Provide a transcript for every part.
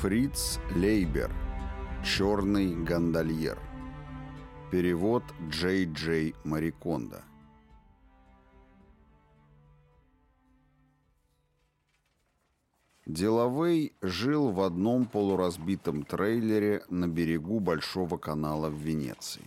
Фриц Лейбер. Черный гондольер. Перевод Джей Джей Марикондо. Делавей жил в одном полуразбитом трейлере на берегу Большого канала в Венеции.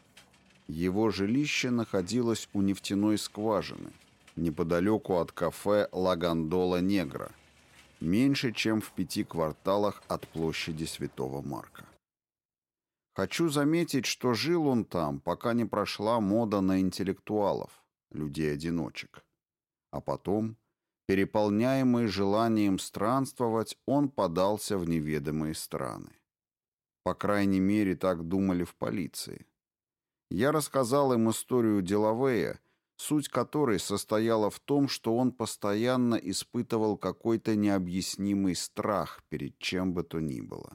Его жилище находилось у нефтяной скважины, неподалеку от кафе «Ла Гондола Негра», меньше чем в 5 кварталах от площади Святого Марка. Хочу заметить, что жил он там, пока не прошла мода на интеллектуалов, людей-одиночек. А потом, переполняемый желанием странствовать, он подался в неведомые страны. По крайней мере, так думали в полиции. Я рассказал им историю Делавея, суть которой состояла в том, что он постоянно испытывал какой-то необъяснимый страх перед чем бы то ни было.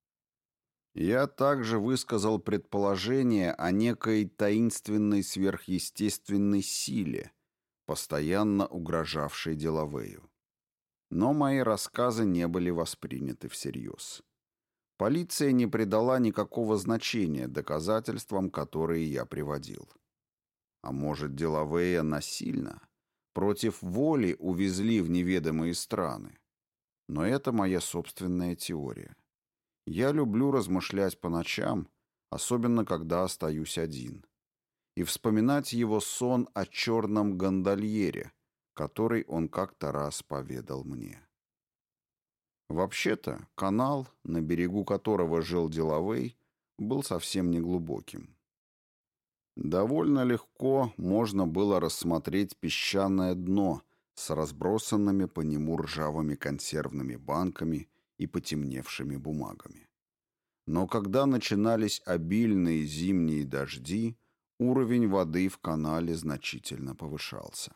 Я также высказал предположение о некой таинственной сверхъестественной силе, постоянно угрожавшей Делавею. Но мои рассказы не были восприняты всерьез. Полиция не придала никакого значения доказательствам, которые я приводил. А может, Делавея насильно, против воли увезли в неведомые страны? Но это моя собственная теория. Я люблю размышлять по ночам, особенно когда остаюсь один, и вспоминать его сон о черном гондольере, который он как-то раз поведал мне. Вообще-то, канал, на берегу которого жил Делавей, был совсем неглубоким. Довольно легко можно было рассмотреть песчаное дно с разбросанными по нему ржавыми консервными банками и потемневшими бумагами. Но когда начинались обильные зимние дожди, уровень воды в канале значительно повышался.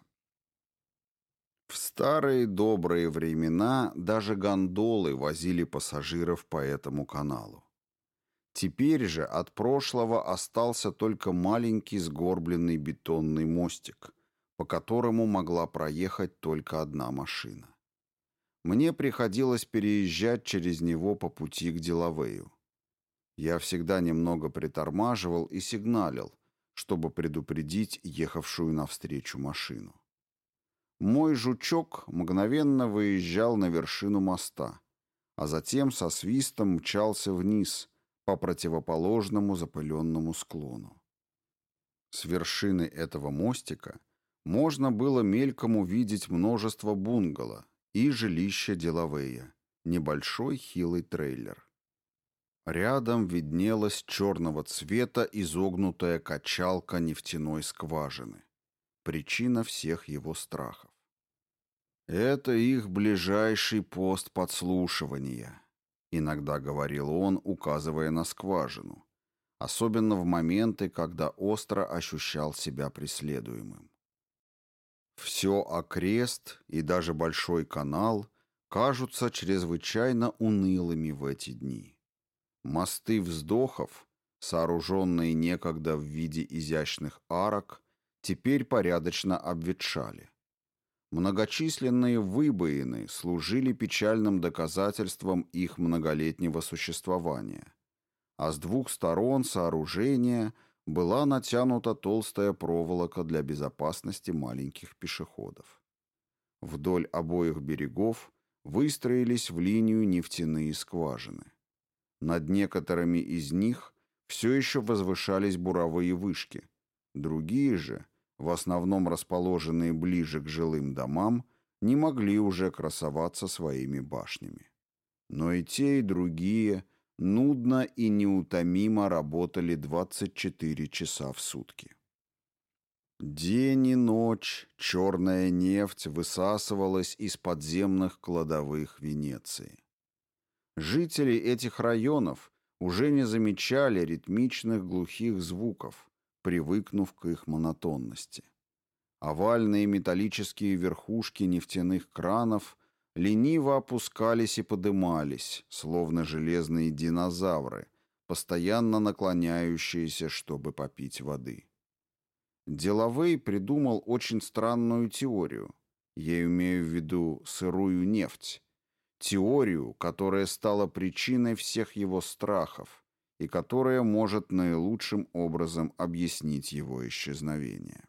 В старые добрые времена даже гондолы возили пассажиров по этому каналу. Теперь же от прошлого остался только маленький сгорбленный бетонный мостик, по которому могла проехать только одна машина. Мне приходилось переезжать через него по пути к Делавею. Я всегда немного притормаживал и сигналил, чтобы предупредить ехавшую навстречу машину. Мой жучок мгновенно выезжал на вершину моста, а затем со свистом мчался вниз по противоположному запыленному склону. С вершины этого мостика можно было мельком увидеть множество бунгало и жилище Делавея, небольшой хилый трейлер. Рядом виднелась черного цвета изогнутая качалка нефтяной скважины. Причина всех его страхов. «Это их ближайший пост подслушивания», — иногда говорил он, указывая на скважину, особенно в моменты, когда остро ощущал себя преследуемым. Все окрест и даже Большой канал кажутся чрезвычайно унылыми в эти дни. Мосты вздохов, сооруженные некогда в виде изящных арок, теперь порядочно обветшали. Многочисленные выбоины служили печальным доказательством их многолетнего существования, а с двух сторон сооружения была натянута толстая проволока для безопасности маленьких пешеходов. Вдоль обоих берегов выстроились в линию нефтяные скважины. Над некоторыми из них все еще возвышались буровые вышки, другие же, в основном расположенные ближе к жилым домам, не могли уже красоваться своими башнями. Но и те, и другие нудно и неутомимо работали 24 часа в сутки. День и ночь черная нефть высасывалась из подземных кладовых Венеции. Жители этих районов уже не замечали ритмичных глухих звуков, привыкнув к их монотонности. Овальные металлические верхушки нефтяных кранов лениво опускались и подымались, словно железные динозавры, постоянно наклоняющиеся, чтобы попить воды. Делавей придумал очень странную теорию, я имею в виду сырую нефть, теорию, которая стала причиной всех его страхов и которая может наилучшим образом объяснить его исчезновение.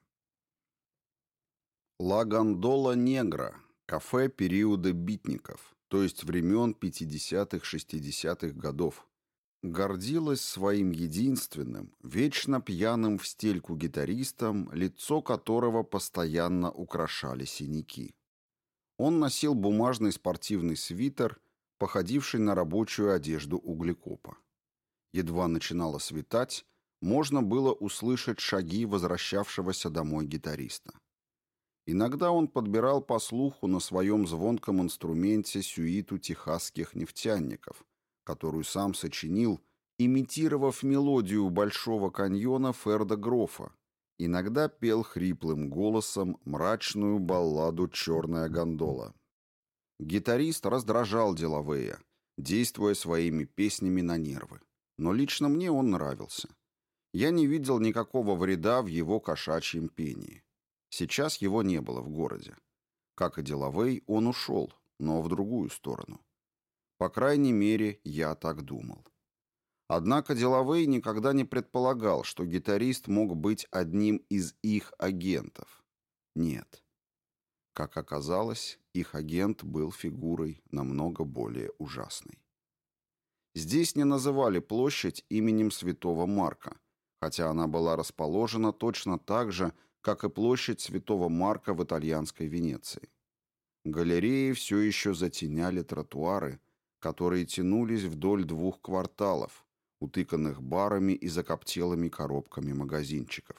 «Ла Гондола Негра» — кафе периода битников, то есть времен 50-60-х годов, гордилась своим единственным, вечно пьяным в стельку гитаристом, лицо которого постоянно украшали синяки. Он носил бумажный спортивный свитер, походивший на рабочую одежду углекопа. Едва начинало светать, можно было услышать шаги возвращавшегося домой гитариста. Иногда он подбирал по слуху на своем звонком инструменте сюиту техасских нефтяников, которую сам сочинил, имитировав мелодию Большого каньона Ферда Грофа. Иногда пел хриплым голосом мрачную балладу «Черная гондола». Гитарист раздражал Делавея, действуя своими песнями на нервы. Но лично мне он нравился. Я не видел никакого вреда в его кошачьем пении. Сейчас его не было в городе. Как и Делавей, он ушел, но в другую сторону. По крайней мере, я так думал. Однако Делавей никогда не предполагал, что гитарист мог быть одним из их агентов. Нет. Как оказалось, их агент был фигурой намного более ужасной. Здесь не называли площадь именем Святого Марка, хотя она была расположена точно так же, как и площадь Святого Марка в итальянской Венеции. Галереи все еще затеняли тротуары, которые тянулись вдоль 2 кварталов, утыканных барами и закоптелыми коробками магазинчиков.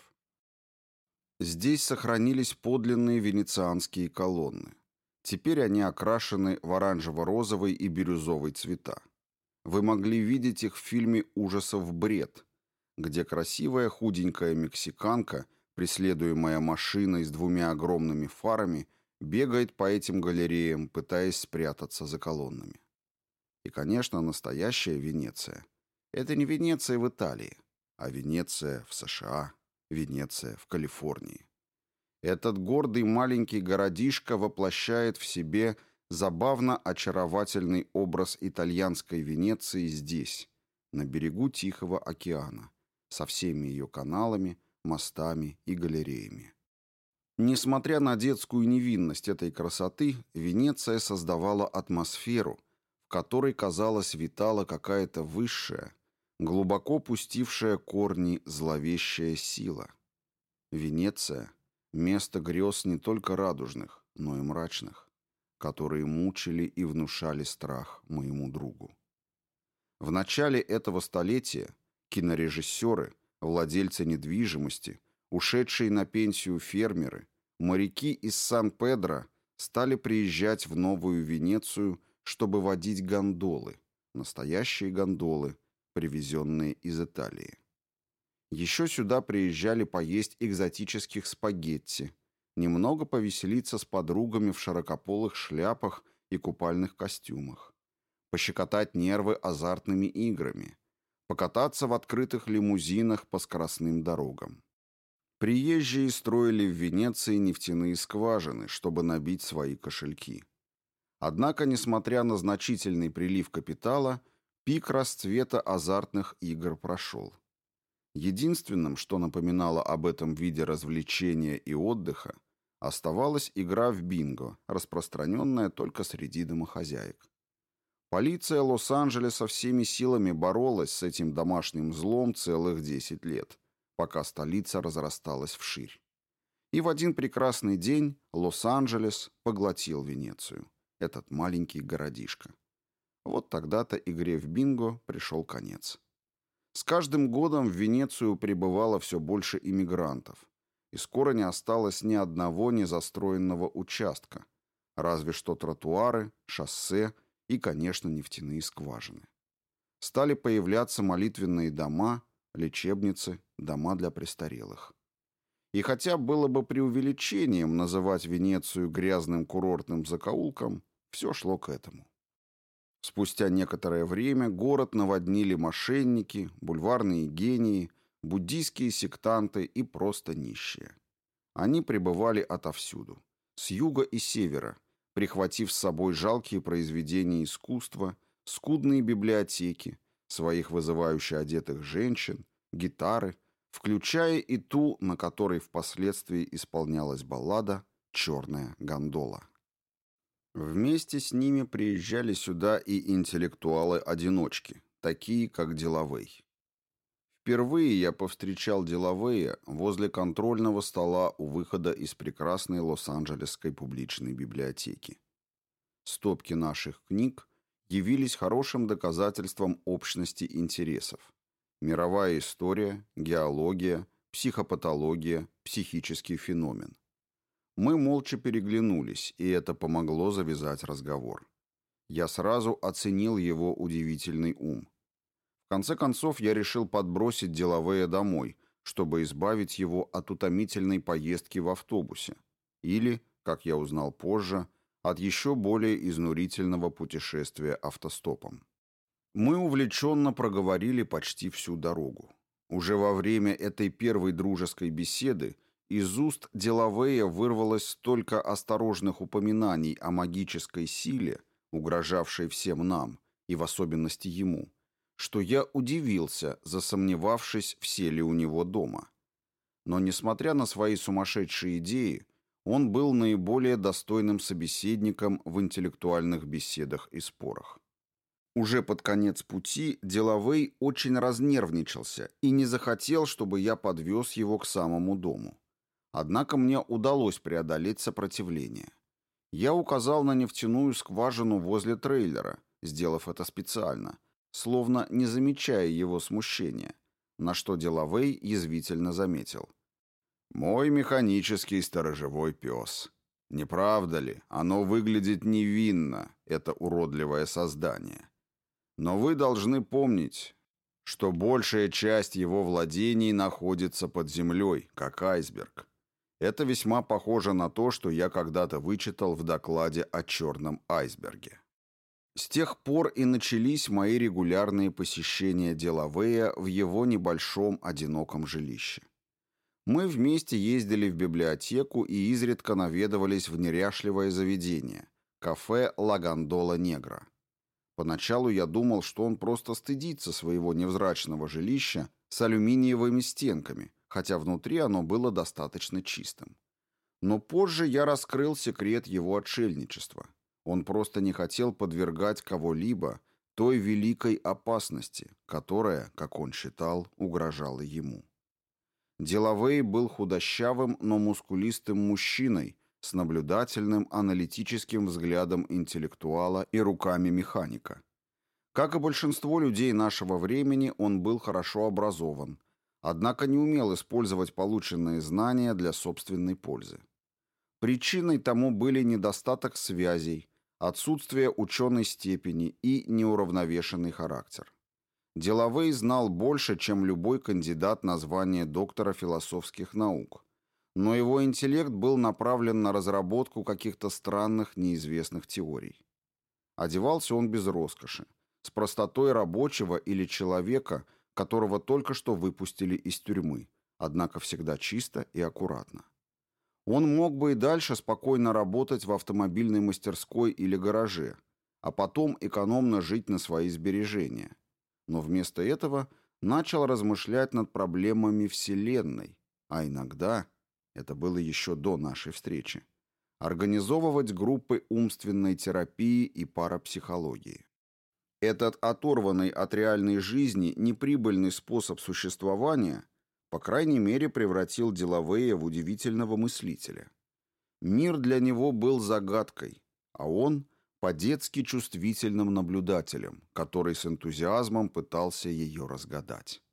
Здесь сохранились подлинные венецианские колонны. Теперь они окрашены в оранжево-розовый и бирюзовый цвета. Вы могли видеть их в фильме ужасов «Бред», где красивая худенькая мексиканка, преследуемая машиной с 2 огромными фарами, бегает по этим галереям, пытаясь спрятаться за колоннами. И, конечно, настоящая Венеция — это не Венеция в Италии, а Венеция в США, Венеция в Калифорнии. Этот гордый маленький городишко воплощает в себе забавно очаровательный образ итальянской Венеции здесь, на берегу Тихого океана, со всеми ее каналами, мостами и галереями. Несмотря на детскую невинность этой красоты, Венеция создавала атмосферу, в которой, казалось, витала какая-то высшая, глубоко пустившая корни зловещая сила. Венеция — место грез не только радужных, но и мрачных, которые мучили и внушали страх моему другу. В начале этого столетия кинорежиссеры, владельцы недвижимости, ушедшие на пенсию фермеры, моряки из Сан-Педро стали приезжать в Новую Венецию, чтобы водить гондолы, настоящие гондолы, привезенные из Италии. Еще сюда приезжали поесть экзотических спагетти, немного повеселиться с подругами в широкополых шляпах и купальных костюмах, пощекотать нервы азартными играми, покататься в открытых лимузинах по скоростным дорогам. Приезжие строили в Венеции нефтяные скважины, чтобы набить свои кошельки. Однако, несмотря на значительный прилив капитала, пик расцвета азартных игр прошел. Единственным, что напоминало об этом виде развлечения и отдыха, оставалась игра в бинго, распространенная только среди домохозяек. Полиция Лос-Анджелеса всеми силами боролась с этим домашним злом целых 10 лет, пока столица разрасталась вширь. И в один прекрасный день Лос-Анджелес поглотил Венецию, этот маленький городишко. Вот тогда-то игре в бинго пришел конец. С каждым годом в Венецию прибывало все больше иммигрантов, и скоро не осталось ни одного незастроенного участка, разве что тротуары, шоссе и, конечно, нефтяные скважины. Стали появляться молитвенные дома, лечебницы, дома для престарелых. И хотя было бы преувеличением называть Венецию грязным курортным закоулком, все шло к этому. Спустя некоторое время город наводнили мошенники, бульварные гении, буддийские сектанты и просто нищие. Они прибывали отовсюду, с юга и севера, прихватив с собой жалкие произведения искусства, скудные библиотеки, своих вызывающе одетых женщин, гитары, включая и ту, на которой впоследствии исполнялась баллада «Черная гондола». Вместе с ними приезжали сюда и интеллектуалы-одиночки, такие как Делавей. Впервые я повстречал Делавея возле контрольного стола у выхода из прекрасной Лос-Анджелесской публичной библиотеки. Стопки наших книг явились хорошим доказательством общности интересов. Мировая история, геология, психопатология, психический феномен. Мы молча переглянулись, и это помогло завязать разговор. Я сразу оценил его удивительный ум. В конце концов, я решил подбросить Делавея домой, чтобы избавить его от утомительной поездки в автобусе. Или, как я узнал позже, от еще более изнурительного путешествия автостопом. Мы увлеченно проговорили почти всю дорогу. Уже во время этой первой дружеской беседы из уст Делавея вырвалось столько осторожных упоминаний о магической силе, угрожавшей всем нам, и в особенности ему, что я удивился, засомневавшись, все ли у него дома. Но, несмотря на свои сумасшедшие идеи, он был наиболее достойным собеседником в интеллектуальных беседах и спорах. Уже под конец пути Делавей очень разнервничался и не захотел, чтобы я подвез его к самому дому. Однако мне удалось преодолеть сопротивление. Я указал на нефтяную скважину возле трейлера, сделав это специально, словно не замечая его смущения, на что Делавей язвительно заметил. «Мой механический сторожевой пес. Не правда ли, оно выглядит невинно, это уродливое создание? Но вы должны помнить, что большая часть его владений находится под землей, как айсберг. Это весьма похоже на то, что я когда-то вычитал в докладе о черном айсберге». С тех пор и начались мои регулярные посещения Делавея в его небольшом одиноком жилище. Мы вместе ездили в библиотеку и изредка наведывались в неряшливое заведение – кафе «Ла Гондола Негра». Поначалу я думал, что он просто стыдится своего невзрачного жилища с алюминиевыми стенками, хотя внутри оно было достаточно чистым. Но позже я раскрыл секрет его отшельничества. Он просто не хотел подвергать кого-либо той великой опасности, которая, как он считал, угрожала ему. Делавей был худощавым, но мускулистым мужчиной с наблюдательным аналитическим взглядом интеллектуала и руками механика. Как и большинство людей нашего времени, он был хорошо образован, однако не умел использовать полученные знания для собственной пользы. Причиной тому были недостаток связей, отсутствие ученой степени и неуравновешенный характер. Делавей знал больше, чем любой кандидат на звание доктора философских наук, но его интеллект был направлен на разработку каких-то странных неизвестных теорий. Одевался он без роскоши, с простотой рабочего или человека, которого только что выпустили из тюрьмы, однако всегда чисто и аккуратно. Он мог бы и дальше спокойно работать в автомобильной мастерской или гараже, а потом экономно жить на свои сбережения. Но вместо этого начал размышлять над проблемами Вселенной, а иногда, это было еще до нашей встречи, организовывать группы умственной терапии и парапсихологии. Этот оторванный от реальной жизни неприбыльный способ существования, по крайней мере, превратил Делавея в удивительного мыслителя. Мир для него был загадкой, а он – по-детски чувствительным наблюдателем, который с энтузиазмом пытался ее разгадать.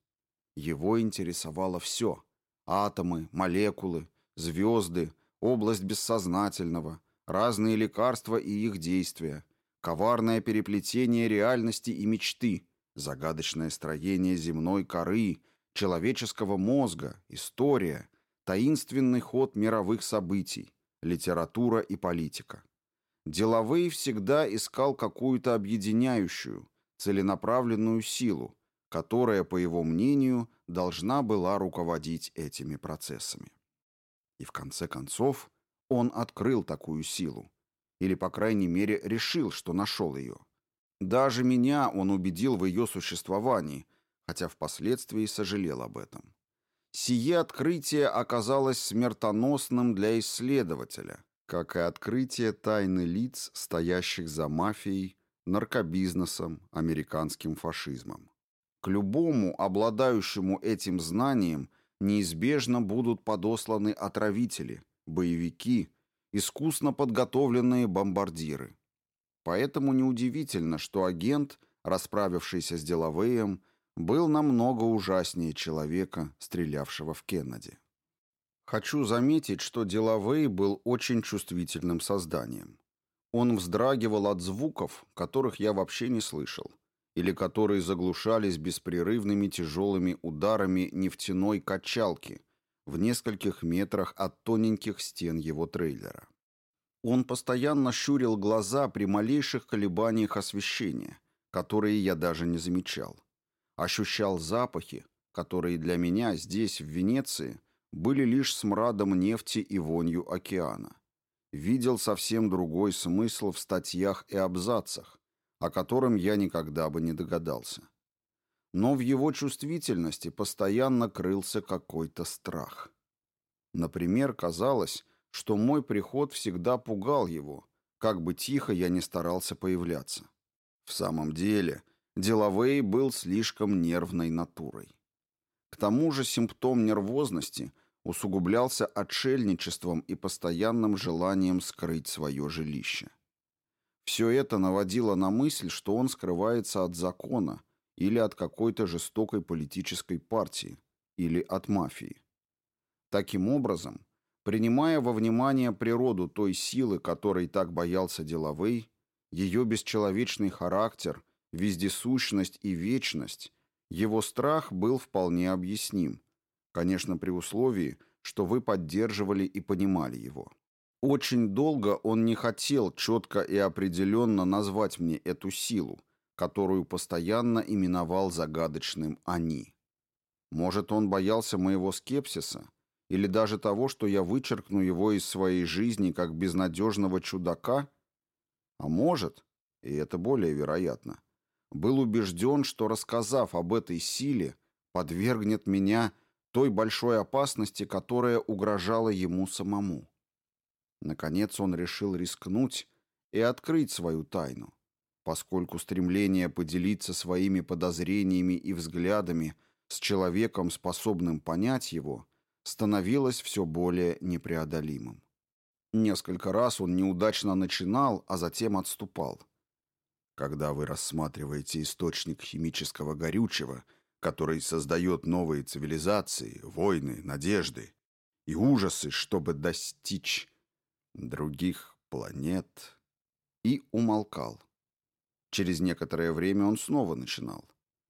Его интересовало все – атомы, молекулы, звезды, область бессознательного, разные лекарства и их действия, коварное переплетение реальности и мечты, загадочное строение земной коры, человеческого мозга, история, таинственный ход мировых событий, литература и политика. Делавей всегда искал какую-то объединяющую, целенаправленную силу, которая, по его мнению, должна была руководить этими процессами. И в конце концов он открыл такую силу. Или, по крайней мере, решил, что нашел ее. Даже меня он убедил в ее существовании, хотя впоследствии сожалел об этом. Сие открытие оказалось смертоносным для исследователя, как и открытие тайны лиц, стоящих за мафией, наркобизнесом, американским фашизмом. К любому, обладающему этим знанием, неизбежно будут подосланы отравители, боевики, искусно подготовленные бомбардиры. Поэтому неудивительно, что агент, расправившийся с Делавеем, был намного ужаснее человека, стрелявшего в Кеннеди. Хочу заметить, что Делавей был очень чувствительным созданием. Он вздрагивал от звуков, которых я вообще не слышал, или которые заглушались беспрерывными тяжелыми ударами нефтяной качалки в нескольких метрах от тоненьких стен его трейлера. Он постоянно щурил глаза при малейших колебаниях освещения, которые я даже не замечал. Ощущал запахи, которые для меня здесь, в Венеции, были лишь смрадом нефти и вонью океана. Видел совсем другой смысл в статьях и абзацах, о котором я никогда бы не догадался. Но в его чувствительности постоянно крылся какой-то страх. Например, казалось, что мой приход всегда пугал его, как бы тихо я ни старался появляться. В самом деле, Делавей был слишком нервной натурой. К тому же симптом нервозности усугублялся отшельничеством и постоянным желанием скрыть свое жилище. Все это наводило на мысль, что он скрывается от закона или от какой-то жестокой политической партии, или от мафии. Таким образом, принимая во внимание природу той силы, которой так боялся Делавей, ее бесчеловечный характер, вездесущность и вечность, его страх был вполне объясним, конечно, при условии, что вы поддерживали и понимали его. Очень долго он не хотел четко и определенно назвать мне эту силу, которую постоянно именовал загадочным «они». Может, он боялся моего скепсиса, или даже того, что я вычеркну его из своей жизни как безнадежного чудака? А может, и это более вероятно, был убежден, что, рассказав об этой силе, подвергнет меня той большой опасности, которая угрожала ему самому. Наконец он решил рискнуть и открыть свою тайну, поскольку стремление поделиться своими подозрениями и взглядами с человеком, способным понять его, становилось все более непреодолимым. Несколько раз он неудачно начинал, а затем отступал. Когда вы рассматриваете источник химического горючего, который создает новые цивилизации, войны, надежды и ужасы, чтобы достичь других планет, и умолкал. Через некоторое время он снова начинал.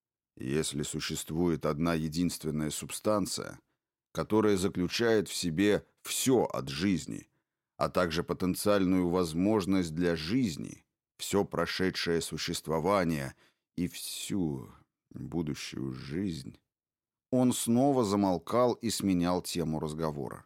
Если существует одна единственная субстанция, которая заключает в себе все от жизни, а также потенциальную возможность для жизни, все прошедшее существование и всю будущую жизнь, он снова замолкал и сменял тему разговора.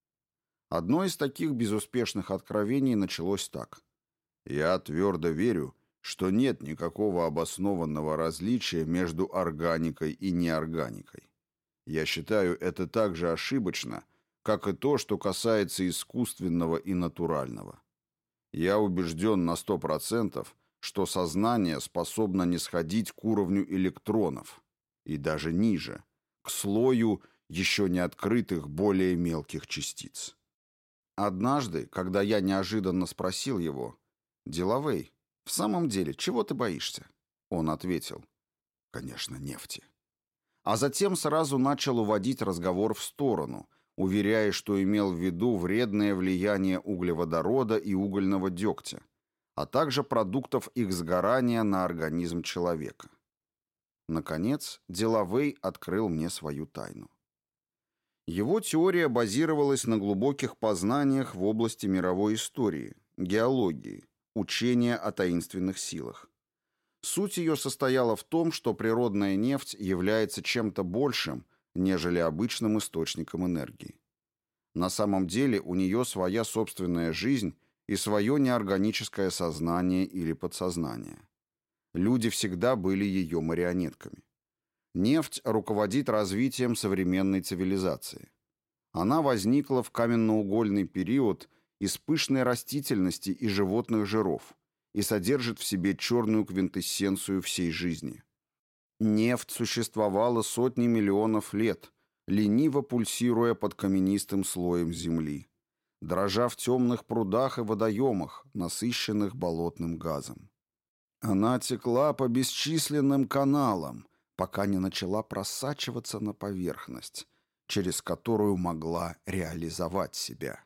Одно из таких безуспешных откровений началось так. «Я твердо верю, что нет никакого обоснованного различия между органикой и неорганикой. Я считаю это так же ошибочно, как и то, что касается искусственного и натурального. Я убежден на 100%, что сознание способно нисходить к уровню электронов, и даже ниже, к слою еще не открытых более мелких частиц». Однажды, когда я неожиданно спросил его: «Делавей, в самом деле, чего ты боишься?» Он ответил: «Конечно, нефти». А затем сразу начал уводить разговор в сторону, уверяя, что имел в виду вредное влияние углеводорода и угольного дегтя, а также продуктов их сгорания на организм человека. Наконец, Делавей открыл мне свою тайну. Его теория базировалась на глубоких познаниях в области мировой истории, геологии, учения о таинственных силах. Суть ее состояла в том, что природная нефть является чем-то большим, нежели обычным источником энергии. На самом деле у нее своя собственная жизнь и свое неорганическое сознание или подсознание. Люди всегда были ее марионетками. Нефть руководит развитием современной цивилизации. Она возникла в каменноугольный период из пышной растительности и животных жиров и содержит в себе черную квинтэссенцию всей жизни. Нефть существовала сотни миллионов лет, лениво пульсируя под каменистым слоем земли, дрожа в темных прудах и водоемах, насыщенных болотным газом. Она текла по бесчисленным каналам, пока не начала просачиваться на поверхность, через которую могла реализовать себя.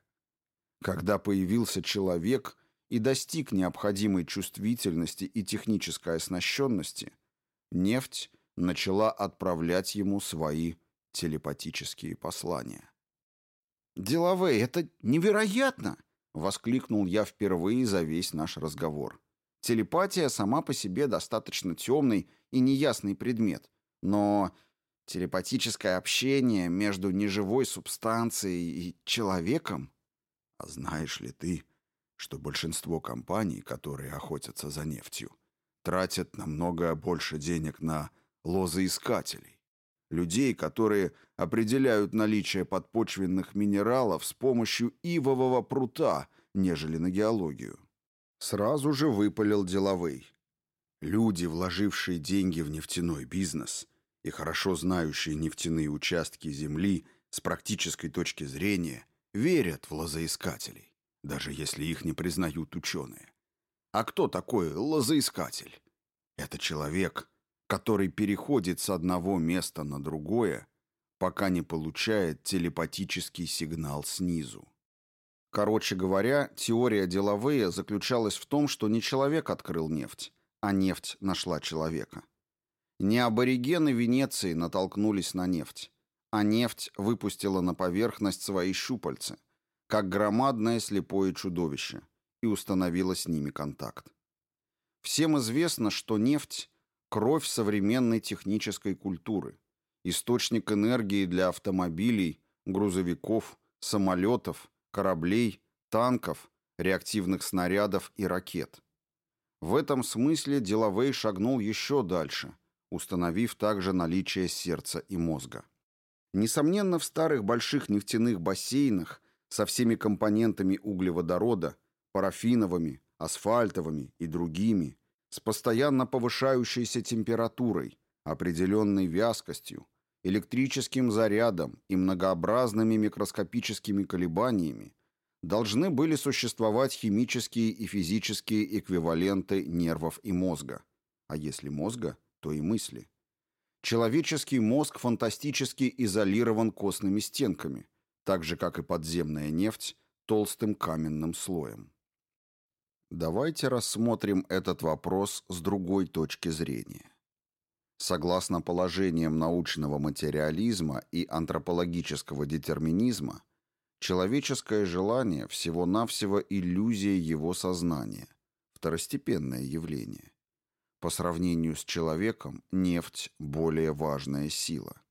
Когда появился человек и достиг необходимой чувствительности и технической оснащенности, нефть начала отправлять ему свои телепатические послания. «Делавей, это невероятно!» — воскликнул я впервые за весь наш разговор. Телепатия сама по себе достаточно темный и неясный предмет, но телепатическое общение между неживой субстанцией и человеком... А знаешь ли ты, что большинство компаний, которые охотятся за нефтью, тратят намного больше денег на лозоискателей? Людей, которые определяют наличие подпочвенных минералов с помощью ивового прута, нежели на геологию. Сразу же выпалил Делавей. Люди, вложившие деньги в нефтяной бизнес и хорошо знающие нефтяные участки земли с практической точки зрения, верят в лозоискателей, даже если их не признают ученые. А кто такой лозоискатель? Это человек, который переходит с одного места на другое, пока не получает телепатический сигнал снизу. Короче говоря, теория Делавея заключалась в том, что не человек открыл нефть, а нефть нашла человека. Не аборигены Венеции натолкнулись на нефть, а нефть выпустила на поверхность свои щупальца, как громадное слепое чудовище, и установила с ними контакт. Всем известно, что нефть – кровь современной технической культуры, источник энергии для автомобилей, грузовиков, самолетов, кораблей, танков, реактивных снарядов и ракет. В этом смысле Делавей шагнул еще дальше, установив также наличие сердца и мозга. Несомненно, в старых больших нефтяных бассейнах со всеми компонентами углеводорода, парафиновыми, асфальтовыми и другими, с постоянно повышающейся температурой, определенной вязкостью, электрическим зарядом и многообразными микроскопическими колебаниями, должны были существовать химические и физические эквиваленты нервов и мозга. А если мозга, то и мысли. Человеческий мозг фантастически изолирован костными стенками, так же, как и подземная нефть, толстым каменным слоем. Давайте рассмотрим этот вопрос с другой точки зрения. Согласно положениям научного материализма и антропологического детерминизма, человеческое желание всего-навсего иллюзия его сознания, второстепенное явление. По сравнению с человеком, нефть – более важная сила.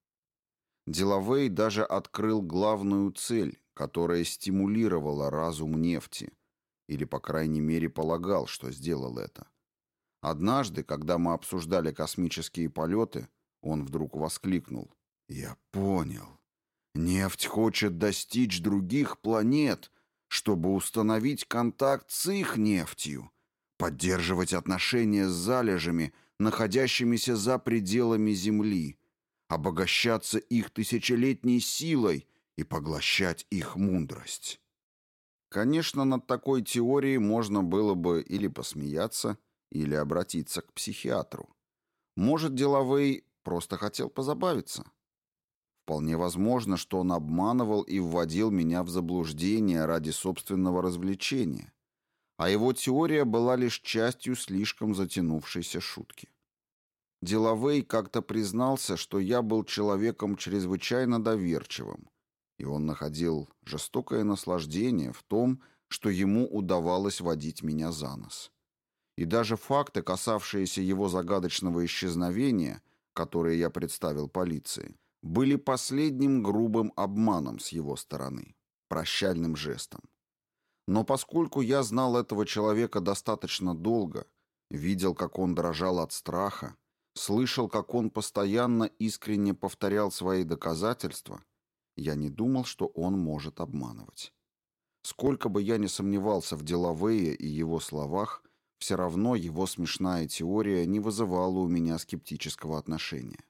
Делавей даже открыл главную цель, которая стимулировала разум нефти, или, по крайней мере, полагал, что сделал это. Однажды, когда мы обсуждали космические полеты, он вдруг воскликнул: «Я понял. Нефть хочет достичь других планет, чтобы установить контакт с их нефтью, поддерживать отношения с залежами, находящимися за пределами Земли, обогащаться их тысячелетней силой и поглощать их мудрость». Конечно, над такой теорией можно было бы или посмеяться, или обратиться к психиатру. Может, Делавей просто хотел позабавиться. Вполне возможно, что он обманывал и вводил меня в заблуждение ради собственного развлечения, а его теория была лишь частью слишком затянувшейся шутки. Делавей как-то признался, что я был человеком чрезвычайно доверчивым, и он находил жестокое наслаждение в том, что ему удавалось водить меня за нос. И даже факты, касавшиеся его загадочного исчезновения, которые я представил полиции, были последним грубым обманом с его стороны, прощальным жестом. Но поскольку я знал этого человека достаточно долго, видел, как он дрожал от страха, слышал, как он постоянно искренне повторял свои доказательства, я не думал, что он может обманывать. Сколько бы я ни сомневался в Делавее и его словах, все равно его смешная теория не вызывала у меня скептического отношения.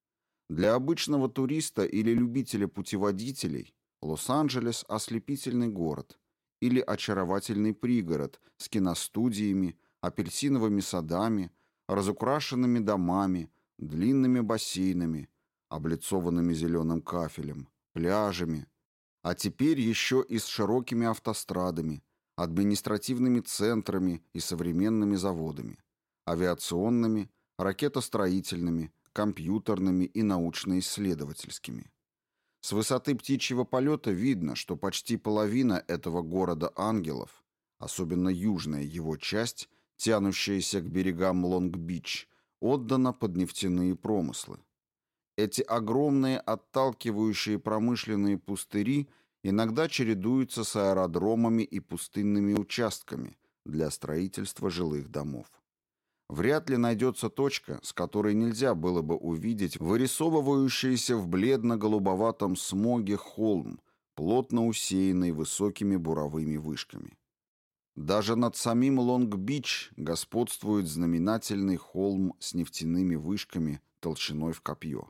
Для обычного туриста или любителя путеводителей Лос-Анджелес– ослепительный город или очаровательный пригород с киностудиями, апельсиновыми садами, разукрашенными домами, длинными бассейнами, облицованными зеленым кафелем, пляжами, а теперь еще и с широкими автострадами, административными центрами и современными заводами, авиационными, ракетостроительными, компьютерными и научно-исследовательскими. С высоты птичьего полета видно, что почти половина этого города ангелов, особенно южная его часть, тянущаяся к берегам Лонг-Бич, отдана под нефтяные промыслы. Эти огромные отталкивающие промышленные пустыри иногда чередуются с аэродромами и пустынными участками для строительства жилых домов. Вряд ли найдется точка, с которой нельзя было бы увидеть вырисовывающийся в бледно-голубоватом смоге холм, плотно усеянный высокими буровыми вышками. Даже над самим Лонг-Бич господствует знаменательный холм с нефтяными вышками толщиной в копье.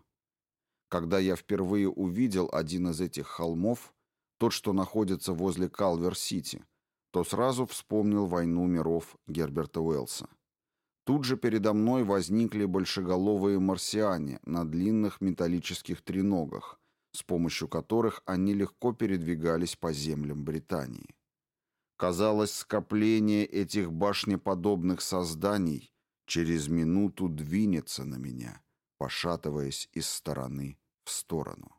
Когда я впервые увидел один из этих холмов, тот, что находится возле Калвер-Сити, то сразу вспомнил «Войну миров» Герберта Уэллса. Тут же передо мной возникли большеголовые марсиане на длинных металлических треногах, с помощью которых они легко передвигались по землям Британии. Казалось, скопление этих башнеподобных созданий через минуту двинется на меня, пошатываясь из стороны в сторону.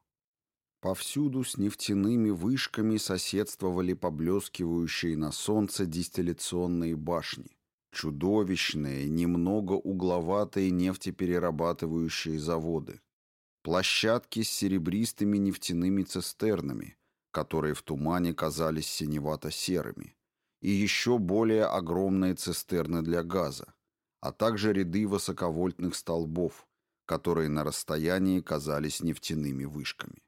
Повсюду с нефтяными вышками соседствовали поблескивающие на солнце дистилляционные башни, чудовищные, немного угловатые нефтеперерабатывающие заводы, площадки с серебристыми нефтяными цистернами, которые в тумане казались синевато-серыми, и еще более огромные цистерны для газа, а также ряды высоковольтных столбов, которые на расстоянии казались нефтяными вышками.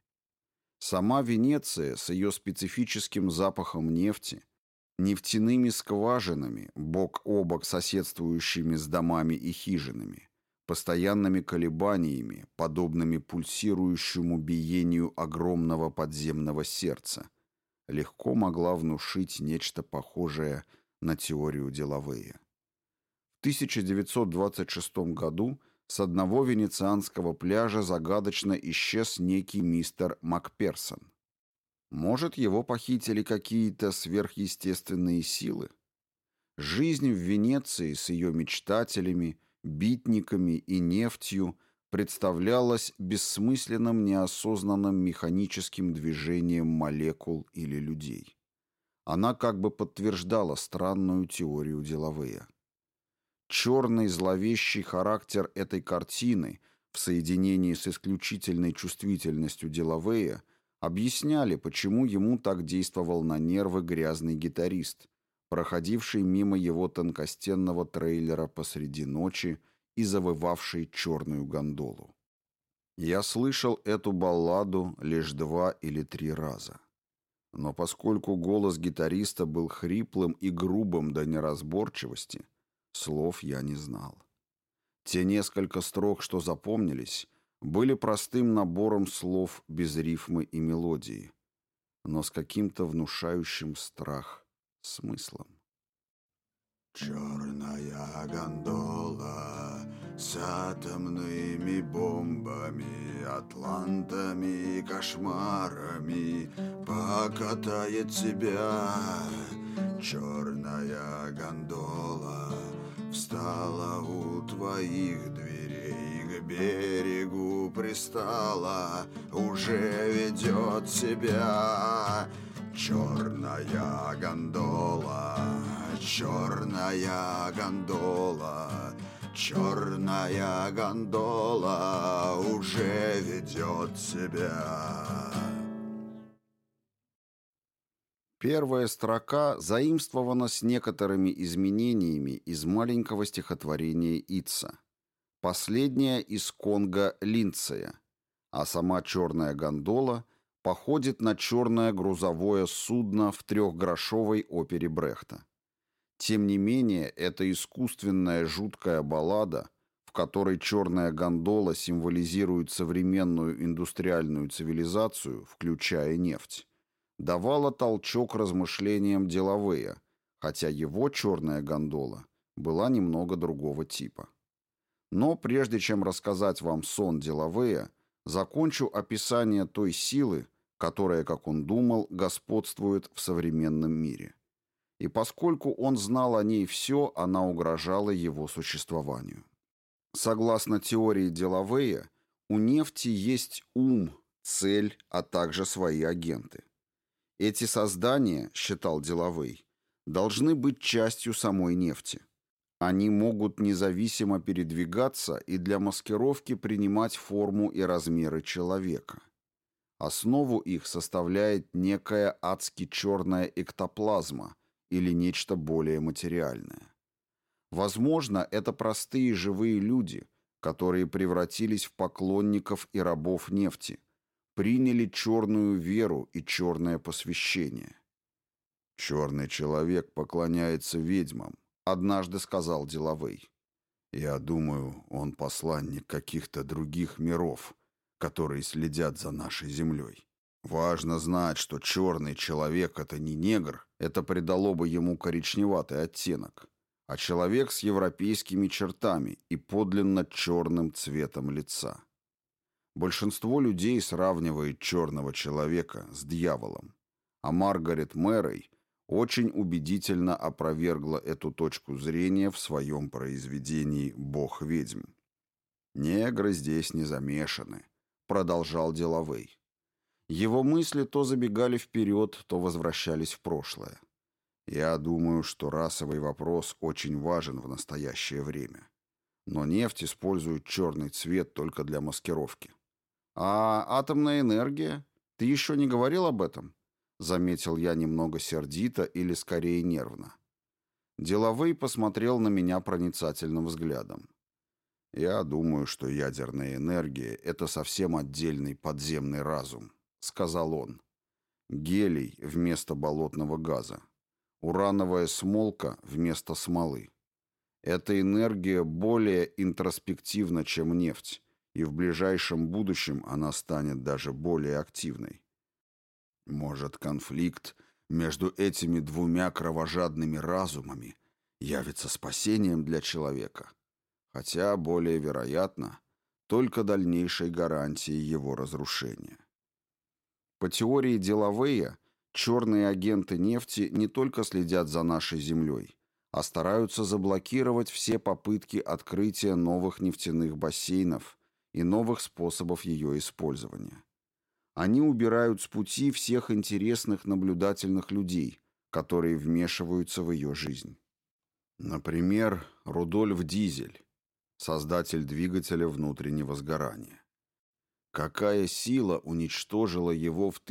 Сама Венеция с ее специфическим запахом нефти, нефтяными скважинами, бок о бок соседствующими с домами и хижинами, постоянными колебаниями, подобными пульсирующему биению огромного подземного сердца, легко могла внушить нечто похожее на теорию Делавея. В 1926 году с одного венецианского пляжа загадочно исчез некий мистер Макперсон. Может, его похитили какие-то сверхъестественные силы? Жизнь в Венеции с ее мечтателями, битниками и нефтью представлялась бессмысленным неосознанным механическим движением молекул или людей. Она как бы подтверждала странную теорию Делавея. Черный зловещий характер этой картины в соединении с исключительной чувствительностью Делавея объясняли, почему ему так действовал на нервы грязный гитарист, проходивший мимо его тонкостенного трейлера посреди ночи и завывавший черную гондолу. Я слышал эту балладу лишь 2 или 3 раза. Но поскольку голос гитариста был хриплым и грубым до неразборчивости, слов я не знал. Те несколько строк, что запомнились, были простым набором слов без рифмы и мелодии, но с каким-то внушающим страх смыслом. Черная гондола с атомными бомбами, атлантами и кошмарами покатает тебя. Черная гондола встала у твоих дверей, к берегу пристала, уже ведет себя. Черная гондола, черная гондола, черная гондола уже ведет себя. Первая строка заимствована с некоторыми изменениями из маленького стихотворения Итса. Последняя из Конга Линдсея, а сама черная гондола походит на черное грузовое судно в трехгрошовой опере Брехта. Тем не менее, это искусственная жуткая баллада, в которой черная гондола символизирует современную индустриальную цивилизацию, включая нефть, давала толчок размышлениям Делавея, хотя его черная гондола была немного другого типа. Но прежде чем рассказать вам сон Делавея, закончу описание той силы, которая, как он думал, господствует в современном мире. И поскольку он знал о ней все, она угрожала его существованию. Согласно теории Делавея, у нефти есть ум, цель, а также свои агенты. Эти создания, считал Делавей, должны быть частью самой нефти. Они могут независимо передвигаться и для маскировки принимать форму и размеры человека. Основу их составляет некая адски черная эктоплазма или нечто более материальное. Возможно, это простые живые люди, которые превратились в поклонников и рабов нефти, приняли черную веру и черное посвящение. «Черный человек поклоняется ведьмам», — однажды сказал Делавей. «Я думаю, он посланник каких-то других миров, которые следят за нашей землей. Важно знать, что черный человек — это не негр, это придало бы ему коричневатый оттенок, а человек с европейскими чертами и подлинно черным цветом лица. Большинство людей сравнивает черного человека с дьяволом, а Маргарет Мэрей очень убедительно опровергла эту точку зрения в своем произведении «Бог ведьм». «Негры здесь не замешаны», — продолжал Делавей. Его мысли то забегали вперед, то возвращались в прошлое. «Я думаю, что расовый вопрос очень важен в настоящее время. Но нефть использует черный цвет только для маскировки». «А атомная энергия? Ты еще не говорил об этом?» Заметил я немного сердито или скорее нервно. Делавей посмотрел на меня проницательным взглядом. «Я думаю, что ядерная энергия — это совсем отдельный подземный разум», — сказал он. «Гелий вместо болотного газа. Урановая смолка вместо смолы. Эта энергия более интроспективна, чем нефть, и в ближайшем будущем она станет даже более активной. Может, конфликт между этими двумя кровожадными разумами явится спасением для человека, хотя, более вероятно, только дальнейшей гарантией его разрушения». По теории Делавея, черные агенты нефти не только следят за нашей землей, а стараются заблокировать все попытки открытия новых нефтяных бассейнов и новых способов ее использования. Они убирают с пути всех интересных наблюдательных людей, которые вмешиваются в ее жизнь. Например, Рудольф Дизель, создатель двигателя внутреннего сгорания. Какая сила уничтожила его в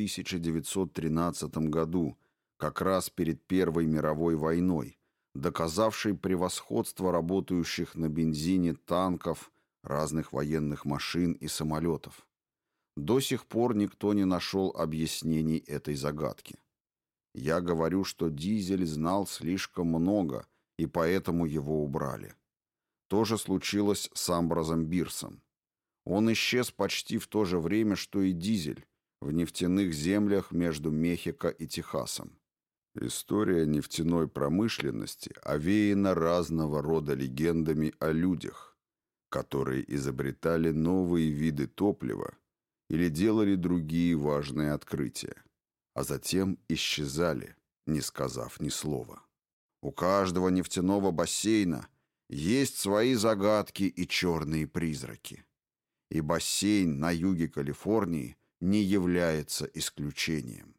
1913 году, как раз перед Первой мировой войной, доказавшей превосходство работающих на бензине танков, разных военных машин и самолетов? До сих пор никто не нашел объяснений этой загадки. Я говорю, что Дизель знал слишком много, и поэтому его убрали. То же случилось с Амброзом Бирсом. Он исчез почти в то же время, что и Дизель, в нефтяных землях между Мехико и Техасом. История нефтяной промышленности овеяна разного рода легендами о людях, которые изобретали новые виды топлива или делали другие важные открытия, а затем исчезали, не сказав ни слова. У каждого нефтяного бассейна есть свои загадки и черные призраки. И бассейн на юге Калифорнии не является исключением.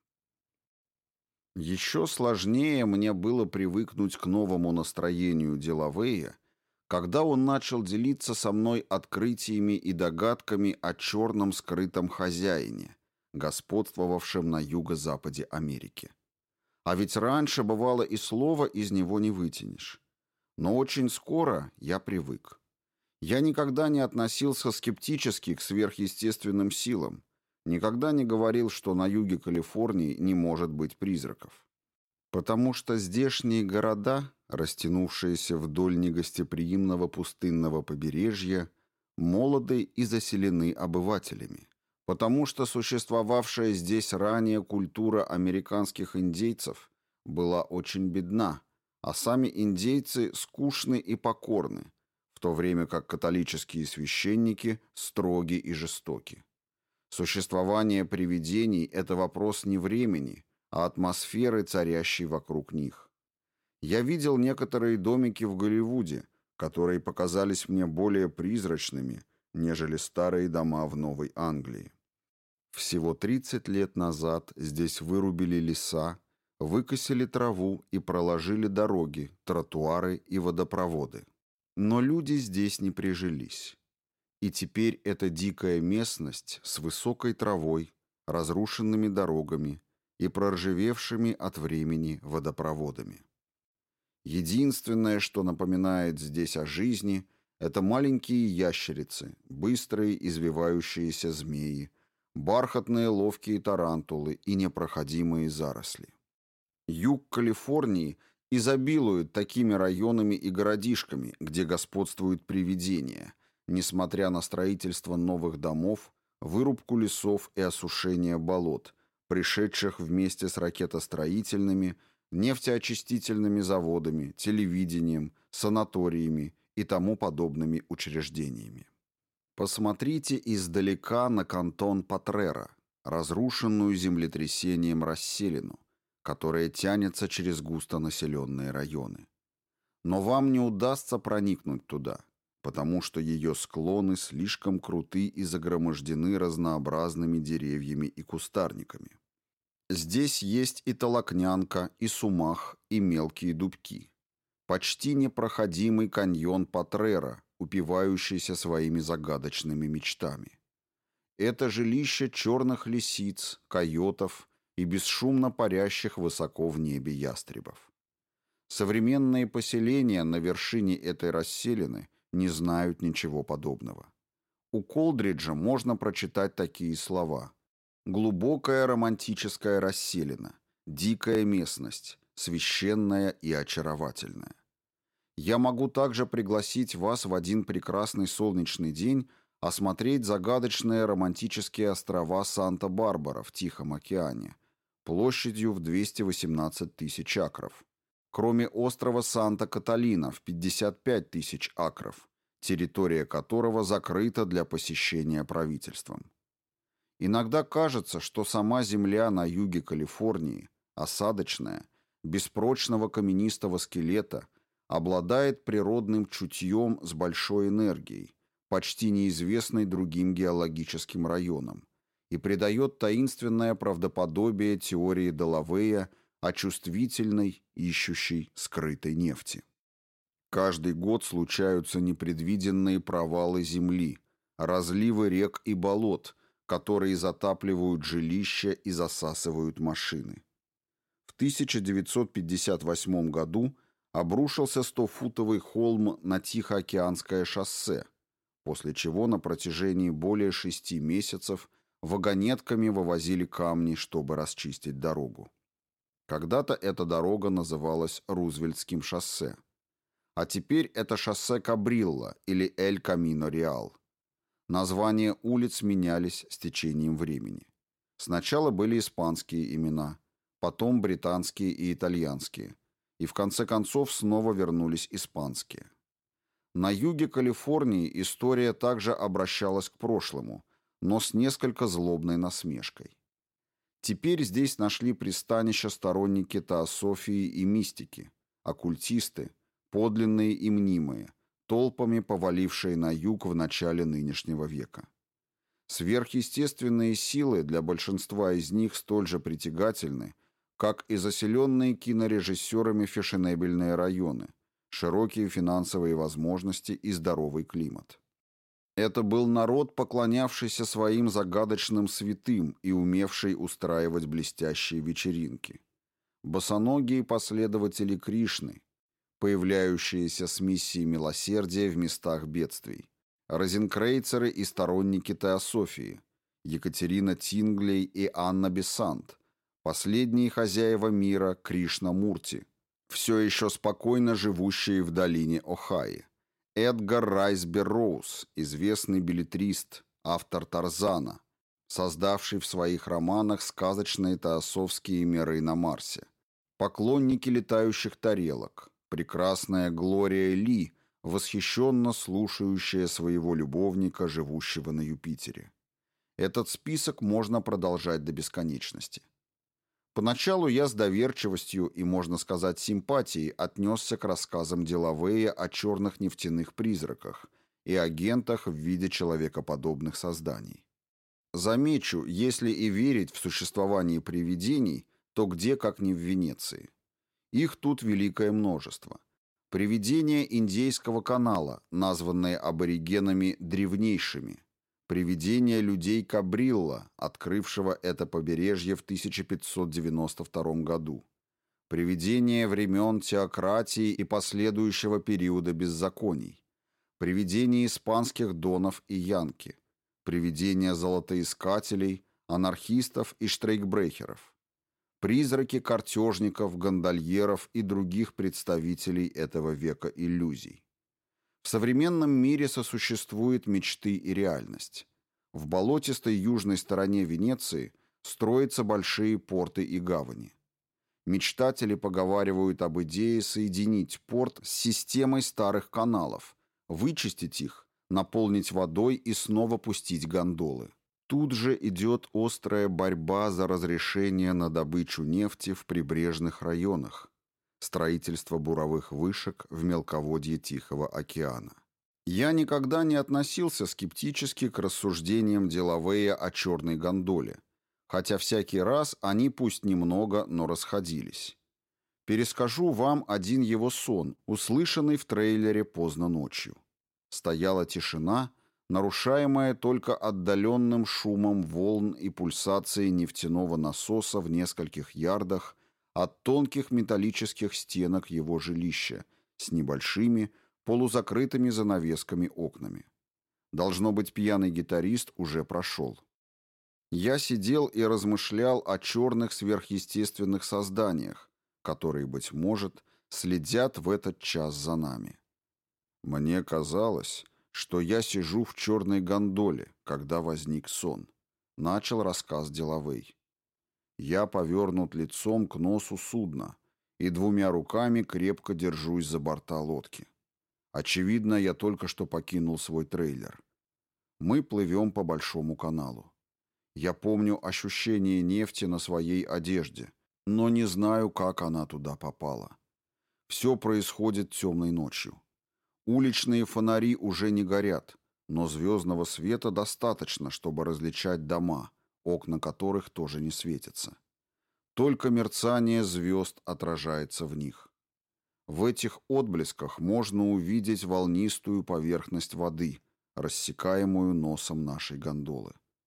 Еще сложнее мне было привыкнуть к новому настроению Делавея, когда он начал делиться со мной открытиями и догадками о черном скрытом хозяине, господствовавшем на юго-западе Америки. А ведь раньше, бывало, и слова из него не вытянешь. Но очень скоро я привык. Я никогда не относился скептически к сверхъестественным силам, никогда не говорил, что на юге Калифорнии не может быть призраков. Потому что здешние города, растянувшиеся вдоль негостеприимного пустынного побережья, молоды и заселены обывателями. Потому что существовавшая здесь ранее культура американских индейцев была очень бедна, а сами индейцы скучны и покорны, в то время как католические священники строги и жестоки. Существование привидений – это вопрос не времени, а атмосферы, царящей вокруг них. Я видел некоторые домики в Голливуде, которые показались мне более призрачными, нежели старые дома в Новой Англии. Всего 30 лет назад здесь вырубили леса, выкосили траву и проложили дороги, тротуары и водопроводы. Но люди здесь не прижились. И теперь эта дикая местность с высокой травой, разрушенными дорогами и проржавевшими от времени водопроводами. Единственное, что напоминает здесь о жизни, это маленькие ящерицы, быстрые извивающиеся змеи, бархатные ловкие тарантулы и непроходимые заросли. Юг Калифорнии изобилует такими районами и городишками, где господствуют привидения, несмотря на строительство новых домов, вырубку лесов и осушение болот, пришедших вместе с ракетостроительными, нефтеочистительными заводами, телевидением, санаториями и тому подобными учреждениями. Посмотрите издалека на кантон Потрero, разрушенную землетрясением расселину, которая тянется через густонаселенные районы. Но вам не удастся проникнуть туда, потому что ее склоны слишком круты и загромождены разнообразными деревьями и кустарниками. Здесь есть и толокнянка, и сумах, и мелкие дубки. Почти непроходимый каньон Потрero, упивающийся своими загадочными мечтами. Это жилище черных лисиц, койотов и бесшумно парящих высоко в небе ястребов. Современные поселения на вершине этой расселины не знают ничего подобного. У Колдриджа можно прочитать такие слова: «Глубокая романтическая расселина, дикая местность, священная и очаровательная». Я могу также пригласить вас в один прекрасный солнечный день осмотреть загадочные романтические острова Санта-Барбара в Тихом океане, площадью в 218 тысяч акров. Кроме острова Санта-Каталина в 55 тысяч акров, территория которого закрыта для посещения правительством. Иногда кажется, что сама земля на юге Калифорнии, осадочная, без прочного каменистого скелета, обладает природным чутьем с большой энергией, почти неизвестной другим геологическим районам, и придает таинственное правдоподобие теории Делавея о чувствительной, ищущей скрытой нефти. Каждый год случаются непредвиденные провалы земли, разливы рек и болот, которые затапливают жилища и засасывают машины. В 1958 году обрушился 100-футовый холм на Тихоокеанское шоссе, после чего на протяжении более 6 месяцев вагонетками вывозили камни, чтобы расчистить дорогу. Когда-то эта дорога называлась Рузвельтским шоссе, а теперь это шоссе Кабрилла или Эль Камино Реал. Названия улиц менялись с течением времени. Сначала были испанские имена, потом британские и итальянские, и в конце концов снова вернулись испанские. На юге Калифорнии история также обращалась к прошлому, но с несколько злобной насмешкой. Теперь здесь нашли пристанище сторонники теософии и мистики, оккультисты, подлинные и мнимые, толпами повалившие на юг в начале нынешнего века. Сверхъестественные силы для большинства из них столь же притягательны, как и заселенные кинорежиссерами фешенебельные районы, широкие финансовые возможности и здоровый климат. Это был народ, поклонявшийся своим загадочным святым и умевший устраивать блестящие вечеринки. босоногие последователи Кришны, появляющиеся с миссией милосердия в местах бедствий, розенкрейцеры и сторонники теософии, Екатерина Тинглей и Анна Бесант, последние хозяева мира Кришнамурти, все еще спокойно живущие в долине Охайо, Эдгар Райс Берроуз, известный беллетрист, автор Тарзана, создавший в своих романах сказочные теософские миры на Марсе, поклонники летающих тарелок, прекрасная Глория Ли, восхищенно слушающая своего любовника, живущего на Юпитере. Этот список можно продолжать до бесконечности. Поначалу я с доверчивостью и, можно сказать, симпатией отнесся к рассказам Делавея о черных нефтяных призраках и агентах в виде человекоподобных созданий. Замечу, если и верить в существование привидений, то где, как не в Венеции. Их тут великое множество. Привидения Индейского канала, названные аборигенами древнейшими. Привидения людей Кабрилла, открывшего это побережье в 1592 году. Привидения времен теократии и последующего периода беззаконий. Привидения испанских донов и янки. Привидения золотоискателей, анархистов и штрейкбрехеров. Призраки картежников, гондольеров и других представителей этого века иллюзий. В современном мире сосуществуют мечты и реальность. В болотистой южной стороне Венеции строятся большие порты и гавани. Мечтатели поговаривают об идее соединить порт с системой старых каналов, вычистить их, наполнить водой и снова пустить гондолы. Тут же идет острая борьба за разрешение на добычу нефти в прибрежных районах, строительство буровых вышек в мелководье Тихого океана. Я никогда не относился скептически к рассуждениям Делавея о черной гондоле, хотя всякий раз они пусть немного, но расходились. Перескажу вам один его сон, услышанный в трейлере поздно ночью. Стояла тишина, нарушаемая только отдаленным шумом волн и пульсацией нефтяного насоса в нескольких ярдах от тонких металлических стенок его жилища с небольшими, полузакрытыми занавесками окнами. Должно быть, пьяный гитарист уже прошел. Я сидел и размышлял о черных сверхъестественных созданиях, которые, быть может, следят в этот час за нами. Мне казалось, что я сижу в черной гондоле, когда возник сон. Начал рассказ Делавей. Я повернут лицом к носу судна и двумя руками крепко держусь за борта лодки. Очевидно, я только что покинул свой трейлер. Мы плывем по Большому каналу. Я помню ощущение нефти на своей одежде, но не знаю, как она туда попала. Все происходит темной ночью. Уличные фонари уже не горят, но звездного света достаточно, чтобы различать дома, окна которых тоже не светятся. Только мерцание звезд отражается в них. В этих отблесках можно увидеть волнистую поверхность воды, рассекаемую носом нашей гондолы.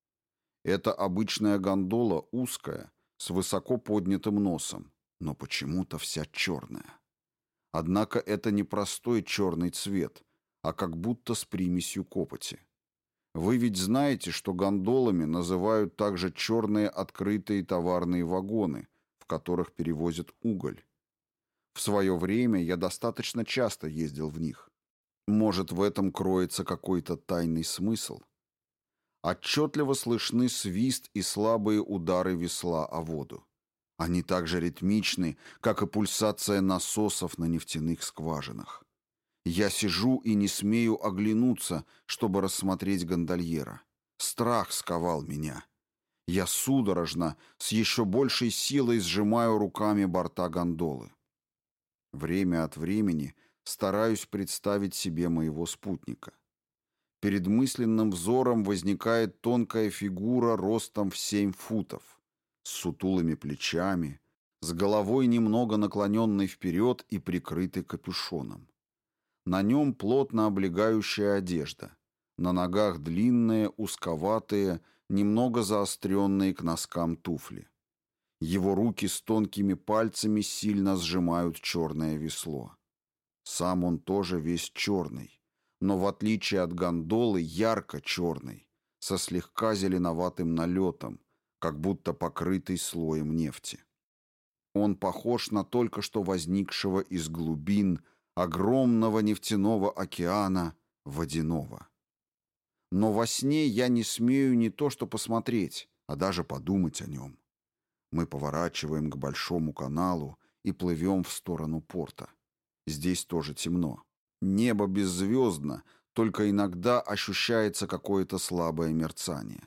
Эта обычная гондола узкая, с высоко поднятым носом, но почему-то вся черная. Однако это не простой черный цвет, а как будто с примесью копоти. Вы ведь знаете, что гондолами называют также черные открытые товарные вагоны, в которых перевозят уголь. В свое время я достаточно часто ездил в них. Может, в этом кроется какой-то тайный смысл? Отчетливо слышны свист и слабые удары весла о воду. Они так же ритмичны, как и пульсация насосов на нефтяных скважинах. Я сижу и не смею оглянуться, чтобы рассмотреть гондольера. Страх сковал меня. Я судорожно, с еще большей силой сжимаю руками борта гондолы. Время от времени стараюсь представить себе моего спутника. Перед мысленным взором возникает тонкая фигура ростом в 7 футов, с сутулыми плечами, с головой немного наклоненной вперед и прикрытой капюшоном. На нем плотно облегающая одежда, на ногах длинные, узковатые, немного заостренные к носкам туфли. Его руки с тонкими пальцами сильно сжимают черное весло. Сам он тоже весь черный, но в отличие от гондолы ярко черный, со слегка зеленоватым налетом, как будто покрытый слоем нефти. Он похож на только что возникшего из глубин огромного нефтяного океана водяного. Но во сне я не смею не то что посмотреть, а даже подумать о нем. Мы поворачиваем к большому каналу и плывем в сторону порта. Здесь тоже темно. Небо беззвездно, только иногда ощущается какое-то слабое мерцание.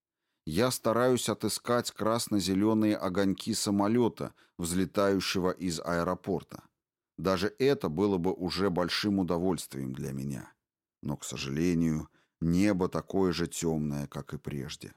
Я стараюсь отыскать красно-зеленые огоньки самолета, взлетающего из аэропорта. Даже это было бы уже большим удовольствием для меня. Но, к сожалению, небо такое же темное, как и прежде.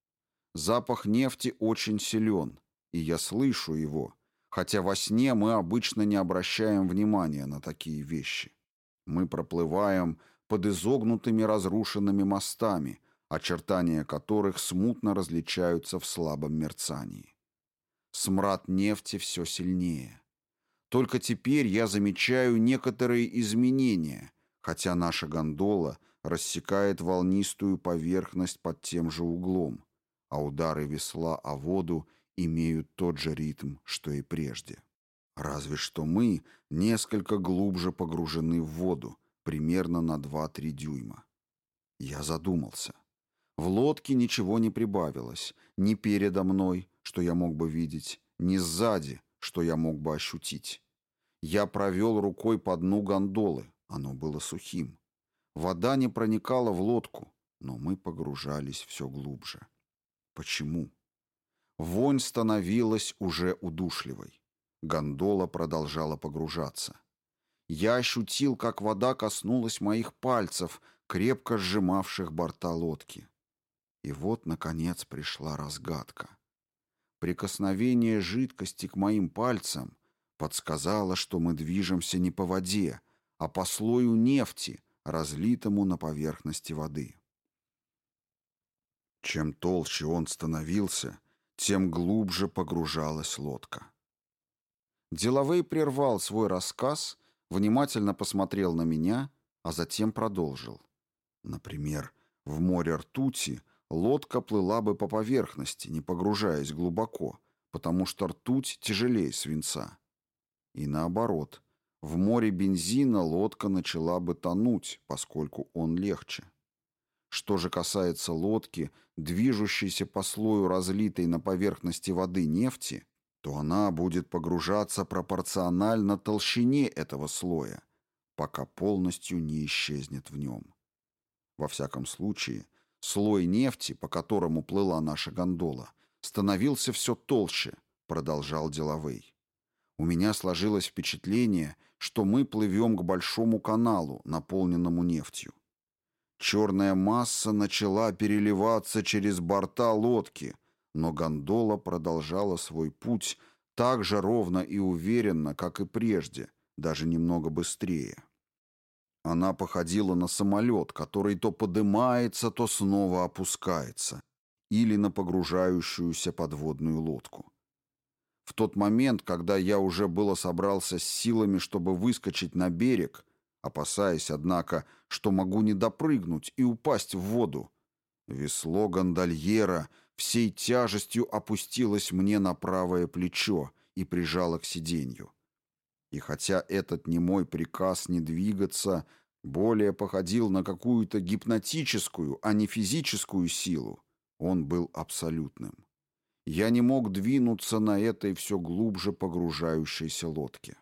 Запах нефти очень силен, и я слышу его, хотя во сне мы обычно не обращаем внимания на такие вещи. Мы проплываем под изогнутыми разрушенными мостами, очертания которых смутно различаются в слабом мерцании. Смрад нефти все сильнее. Только теперь я замечаю некоторые изменения, хотя наша гондола рассекает волнистую поверхность под тем же углом, а удары весла о воду имеют тот же ритм, что и прежде. Разве что мы несколько глубже погружены в воду, примерно на 2-3 дюйма. Я задумался. В лодке ничего не прибавилось, ни передо мной, что я мог бы видеть, ни сзади, что я мог бы ощутить. Я провел рукой по дну гондолы, оно было сухим. Вода не проникала в лодку, но мы погружались все глубже. Почему? Вонь становилась уже удушливой. Гондола продолжала погружаться. Я ощутил, как вода коснулась моих пальцев, крепко сжимавших борта лодки. И вот, наконец, пришла разгадка. Прикосновение жидкости к моим пальцам подсказало, что мы движемся не по воде, а по слою нефти, разлитому на поверхности воды. Чем толще он становился, тем глубже погружалась лодка. Деловей прервал свой рассказ, внимательно посмотрел на меня, а затем продолжил. Например, в море ртути лодка плыла бы по поверхности, не погружаясь глубоко, потому что ртуть тяжелее свинца. И наоборот, в море бензина лодка начала бы тонуть, поскольку он легче. Что же касается лодки, движущейся по слою разлитой на поверхности воды нефти, то она будет погружаться пропорционально толщине этого слоя, пока полностью не исчезнет в нем. Во всяком случае, слой нефти, по которому плыла наша гондола, становился все толще, продолжал Делавей. У меня сложилось впечатление, что мы плывем к большому каналу, наполненному нефтью. Черная масса начала переливаться через борта лодки, но гондола продолжала свой путь так же ровно и уверенно, как и прежде, даже немного быстрее. Она походила на самолет, который то подымается, то снова опускается, или на погружающуюся подводную лодку. В тот момент, когда я уже было собрался с силами, чтобы выскочить на берег, опасаясь, однако, что могу не допрыгнуть и упасть в воду, весло гондольера всей тяжестью опустилось мне на правое плечо и прижало к сиденью. И хотя этот немой приказ не двигаться более походил на какую-то гипнотическую, а не физическую силу, он был абсолютным. Я не мог двинуться на этой все глубже погружающейся лодке.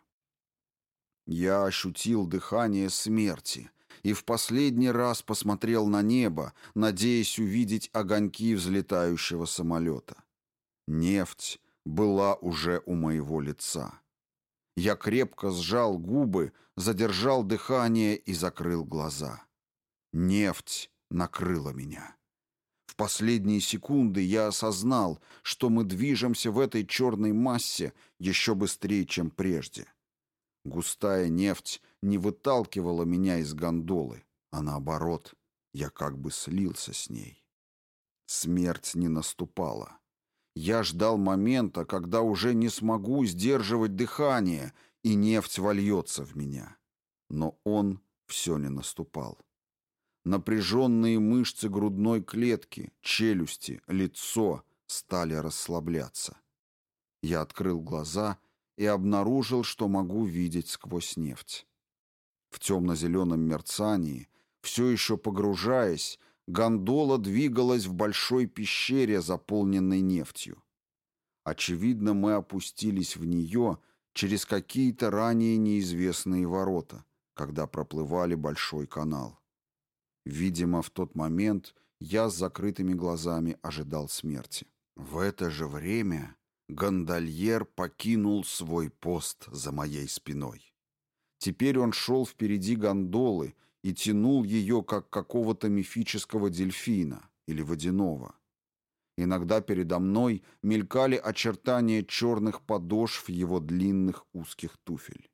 Я ощутил дыхание смерти и в последний раз посмотрел на небо, надеясь увидеть огоньки взлетающего самолета. Нефть была уже у моего лица. Я крепко сжал губы, задержал дыхание и закрыл глаза. Нефть накрыла меня. В последние секунды я осознал, что мы движемся в этой черной массе еще быстрее, чем прежде. Густая нефть не выталкивала меня из гондолы, а наоборот, я как бы слился с ней. Смерть не наступала. Я ждал момента, когда уже не смогу сдерживать дыхание, и нефть вольется в меня. Но он все не наступал. Напряженные мышцы грудной клетки, челюсти, лицо стали расслабляться. Я открыл глаза и обнаружил, что могу видеть сквозь нефть. В темно-зеленом мерцании, все еще погружаясь, гондола двигалась в большой пещере, заполненной нефтью. Очевидно, мы опустились в нее через какие-то ранее неизвестные ворота, когда проплывали большой канал. Видимо, в тот момент я с закрытыми глазами ожидал смерти. В это же время гондольер покинул свой пост за моей спиной. Теперь он шел впереди гондолы и тянул ее, как какого-то мифического дельфина или водяного. Иногда передо мной мелькали очертания черных подошв его длинных узких туфель.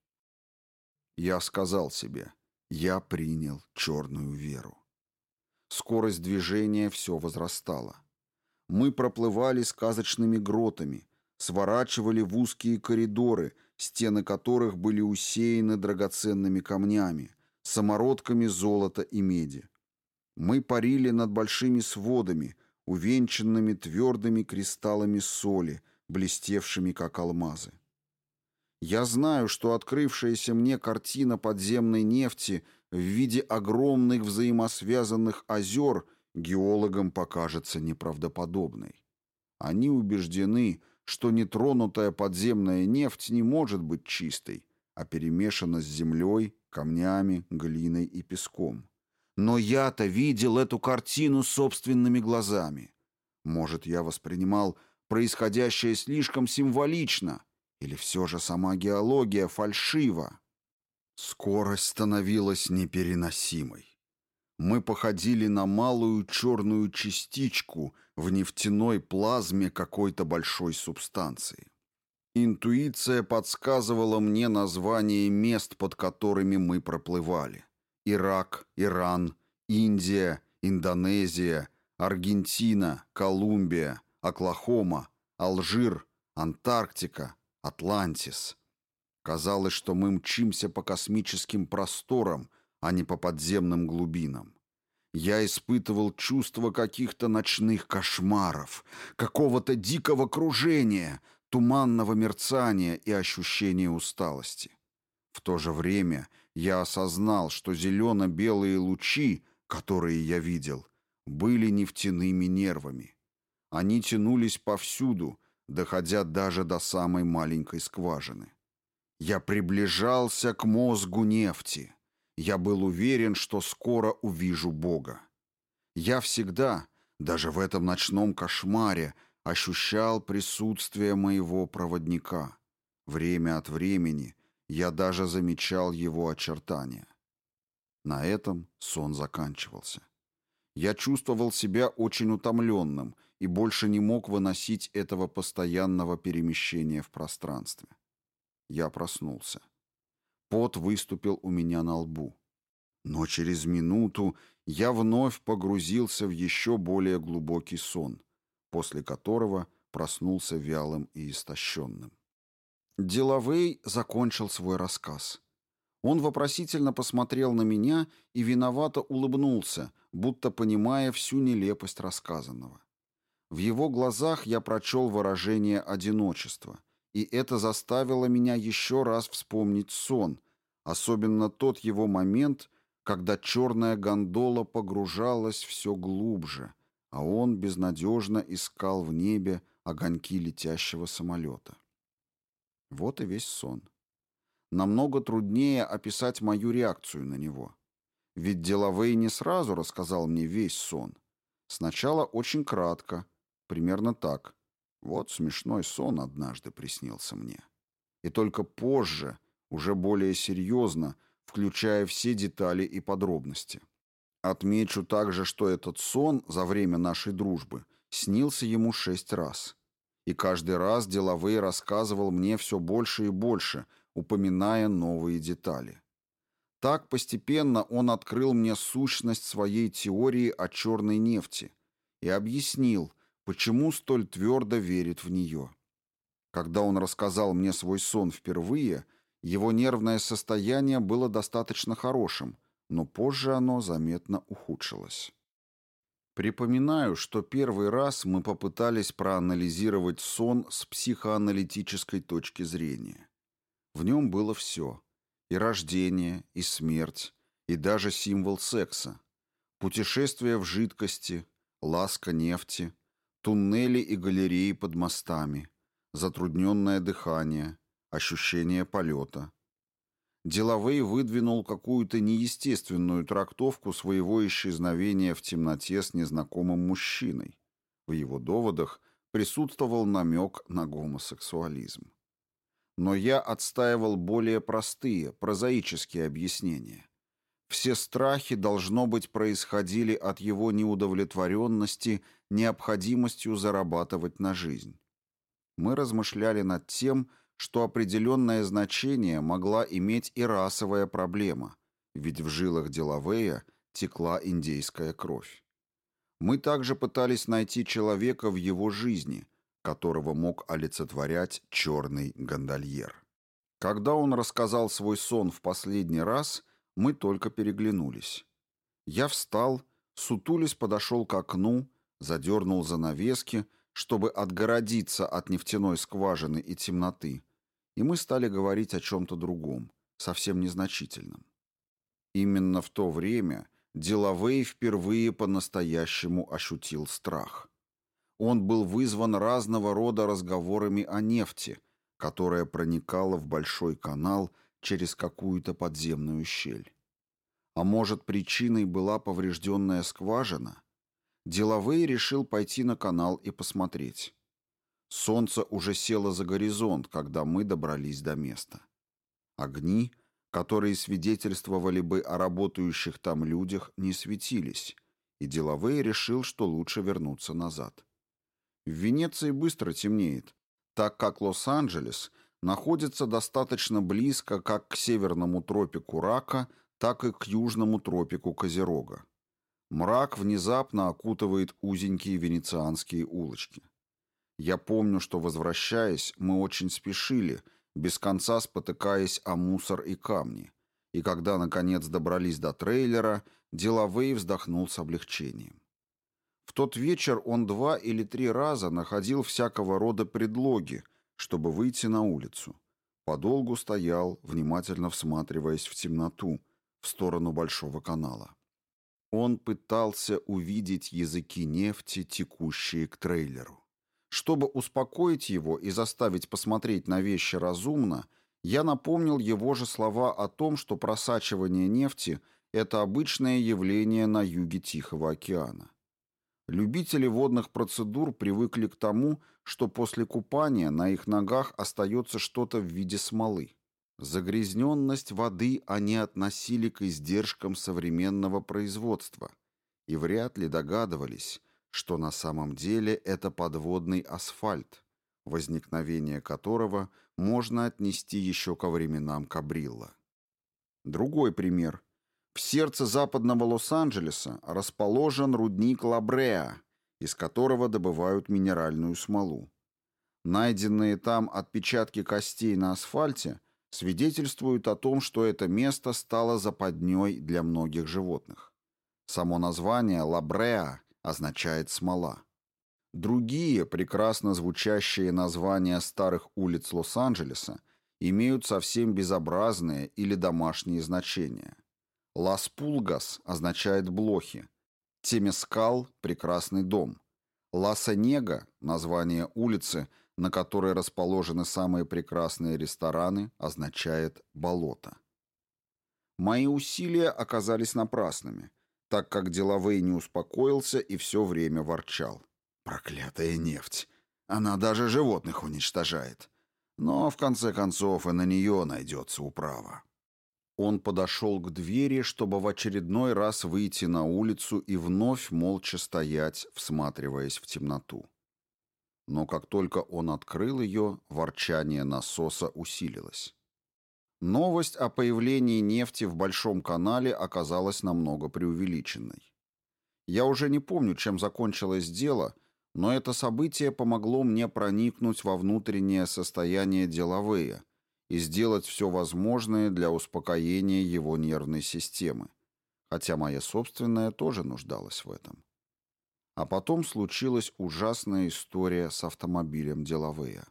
Я сказал себе, я принял черную веру. Скорость движения все возрастала. Мы проплывали сказочными гротами, сворачивали в узкие коридоры, стены которых были усеяны драгоценными камнями, самородками золота и меди. Мы парили над большими сводами, увенчанными твердыми кристаллами соли, блестевшими как алмазы. Я знаю, что открывшаяся мне картина подземной нефти в виде огромных взаимосвязанных озер геологам покажется неправдоподобной. Они убеждены, что нетронутая подземная нефть не может быть чистой, а перемешана с землей, камнями, глиной и песком. Но я-то видел эту картину собственными глазами. Может, я воспринимал происходящее слишком символично, или все же сама геология фальшива? Скорость становилась непереносимой. Мы походили на малую черную частичку в нефтяной плазме какой-то большой субстанции. Интуиция подсказывала мне названия мест, под которыми мы проплывали. Ирак, Иран, Индия, Индонезия, Аргентина, Колумбия, Оклахома, Алжир, Антарктика, Атлантис. Казалось, что мы мчимся по космическим просторам, а не по подземным глубинам. Я испытывал чувство каких-то ночных кошмаров, какого-то дикого кружения, туманного мерцания и ощущения усталости. В то же время я осознал, что зелено-белые лучи, которые я видел, были нефтяными нервами. Они тянулись повсюду, доходя даже до самой маленькой скважины. Я приближался к мозгу нефти. Я был уверен, что скоро увижу Бога. Я всегда, даже в этом ночном кошмаре, ощущал присутствие моего проводника. Время от времени я даже замечал его очертания. На этом сон заканчивался. Я чувствовал себя очень утомленным и больше не мог выносить этого постоянного перемещения в пространстве. Я проснулся. Пот выступил у меня на лбу. Но через минуту я вновь погрузился в еще более глубокий сон, после которого проснулся вялым и истощенным. Делавей закончил свой рассказ. Он вопросительно посмотрел на меня и виновато улыбнулся, будто понимая всю нелепость рассказанного. В его глазах я прочел выражение одиночества, и это заставило меня еще раз вспомнить сон, особенно тот его момент, когда черная гондола погружалась все глубже, а он безнадежно искал в небе огоньки летящего самолета. Вот и весь сон. Намного труднее описать мою реакцию на него. Ведь Делавей не сразу рассказал мне весь сон. Сначала очень кратко, примерно так. Вот смешной сон однажды приснился мне. И только позже, уже более серьезно, включая все детали и подробности. Отмечу также, что этот сон за время нашей дружбы снился ему 6 раз. И каждый раз Делавей рассказывал мне все больше и больше, упоминая новые детали. Так постепенно он открыл мне сущность своей теории о черной нефти и объяснил, почему столь твердо верит в нее. Когда он рассказал мне свой сон впервые, его нервное состояние было достаточно хорошим, но позже оно заметно ухудшилось. Припоминаю, что первый раз мы попытались проанализировать сон с психоаналитической точки зрения. В нем было все: и рождение, и смерть, и даже символ секса, путешествие в жидкости, ласка нефти, туннели и галереи под мостами, затрудненное дыхание, ощущение полета. Делавей выдвинул какую-то неестественную трактовку своего исчезновения в темноте с незнакомым мужчиной. В его доводах присутствовал намек на гомосексуализм. Но я отстаивал более простые, прозаические объяснения. Все страхи, должно быть, происходили от его неудовлетворенности необходимостью зарабатывать на жизнь. Мы размышляли над тем, что определенное значение могла иметь и расовая проблема, ведь в жилах Делавея текла индейская кровь. Мы также пытались найти человека в его жизни, которого мог олицетворять черный гондольер. Когда он рассказал свой сон в последний раз, мы только переглянулись. Я встал, сутулясь подошел к окну, задернул занавески, чтобы отгородиться от нефтяной скважины и темноты, и мы стали говорить о чем-то другом, совсем незначительном. Именно в то время Делавей впервые по-настоящему ощутил страх. Он был вызван разного рода разговорами о нефти, которая проникала в большой канал через какую-то подземную щель. А может, причиной была поврежденная скважина? Делавей решил пойти на канал и посмотреть. Солнце уже село за горизонт, когда мы добрались до места. Огни, которые свидетельствовали бы о работающих там людях, не светились, и Делавей решил, что лучше вернуться назад. В Венеции быстро темнеет, так как Лос-Анджелес находится достаточно близко как к северному тропику Рака, так и к южному тропику Козерога. Мрак внезапно окутывает узенькие венецианские улочки. Я помню, что, возвращаясь, мы очень спешили, без конца спотыкаясь о мусор и камни, и когда, наконец, добрались до трейлера, Делавей вздохнул с облегчением. В тот вечер он 2 или 3 раза находил всякого рода предлоги, чтобы выйти на улицу. Подолгу стоял, внимательно всматриваясь в темноту, в сторону Большого канала. Он пытался увидеть языки нефти, текущие к трейлеру. Чтобы успокоить его и заставить посмотреть на вещи разумно, я напомнил его же слова о том, что просачивание нефти – это обычное явление на юге Тихого океана. Любители водных процедур привыкли к тому, что после купания на их ногах остается что-то в виде смолы. Загрязненность воды они относили к издержкам современного производства и вряд ли догадывались, что на самом деле это подводный асфальт, возникновение которого можно отнести еще ко временам Кабрилла. Другой пример. В сердце западного Лос-Анджелеса расположен рудник Ла-Бреа, из которого добывают минеральную смолу. Найденные там отпечатки костей на асфальте свидетельствуют о том, что это место стало западней для многих животных. Само название Ла-Бреа означает «смола». Другие, прекрасно звучащие названия старых улиц Лос-Анджелеса имеют совсем безобразные или домашние значения. Лас-Пулгас означает «блохи», Темескал – «прекрасный дом», Ла-Санега – название улицы, на которой расположены самые прекрасные рестораны, означает «болото». Мои усилия оказались напрасными, так как Делавей не успокоился и все время ворчал. «Проклятая нефть! Она даже животных уничтожает. Но, в конце концов, и на нее найдется управа». Он подошел к двери, чтобы в очередной раз выйти на улицу и вновь молча стоять, всматриваясь в темноту. Но как только он открыл ее, ворчание насоса усилилось. Новость о появлении нефти в Большом канале оказалась намного преувеличенной. Я уже не помню, чем закончилось дело, Но это событие помогло мне проникнуть во внутреннее состояние Делавея и сделать все возможное для успокоения его нервной системы, хотя моя собственная тоже нуждалась в этом. А потом случилась ужасная история с автомобилем Делавея.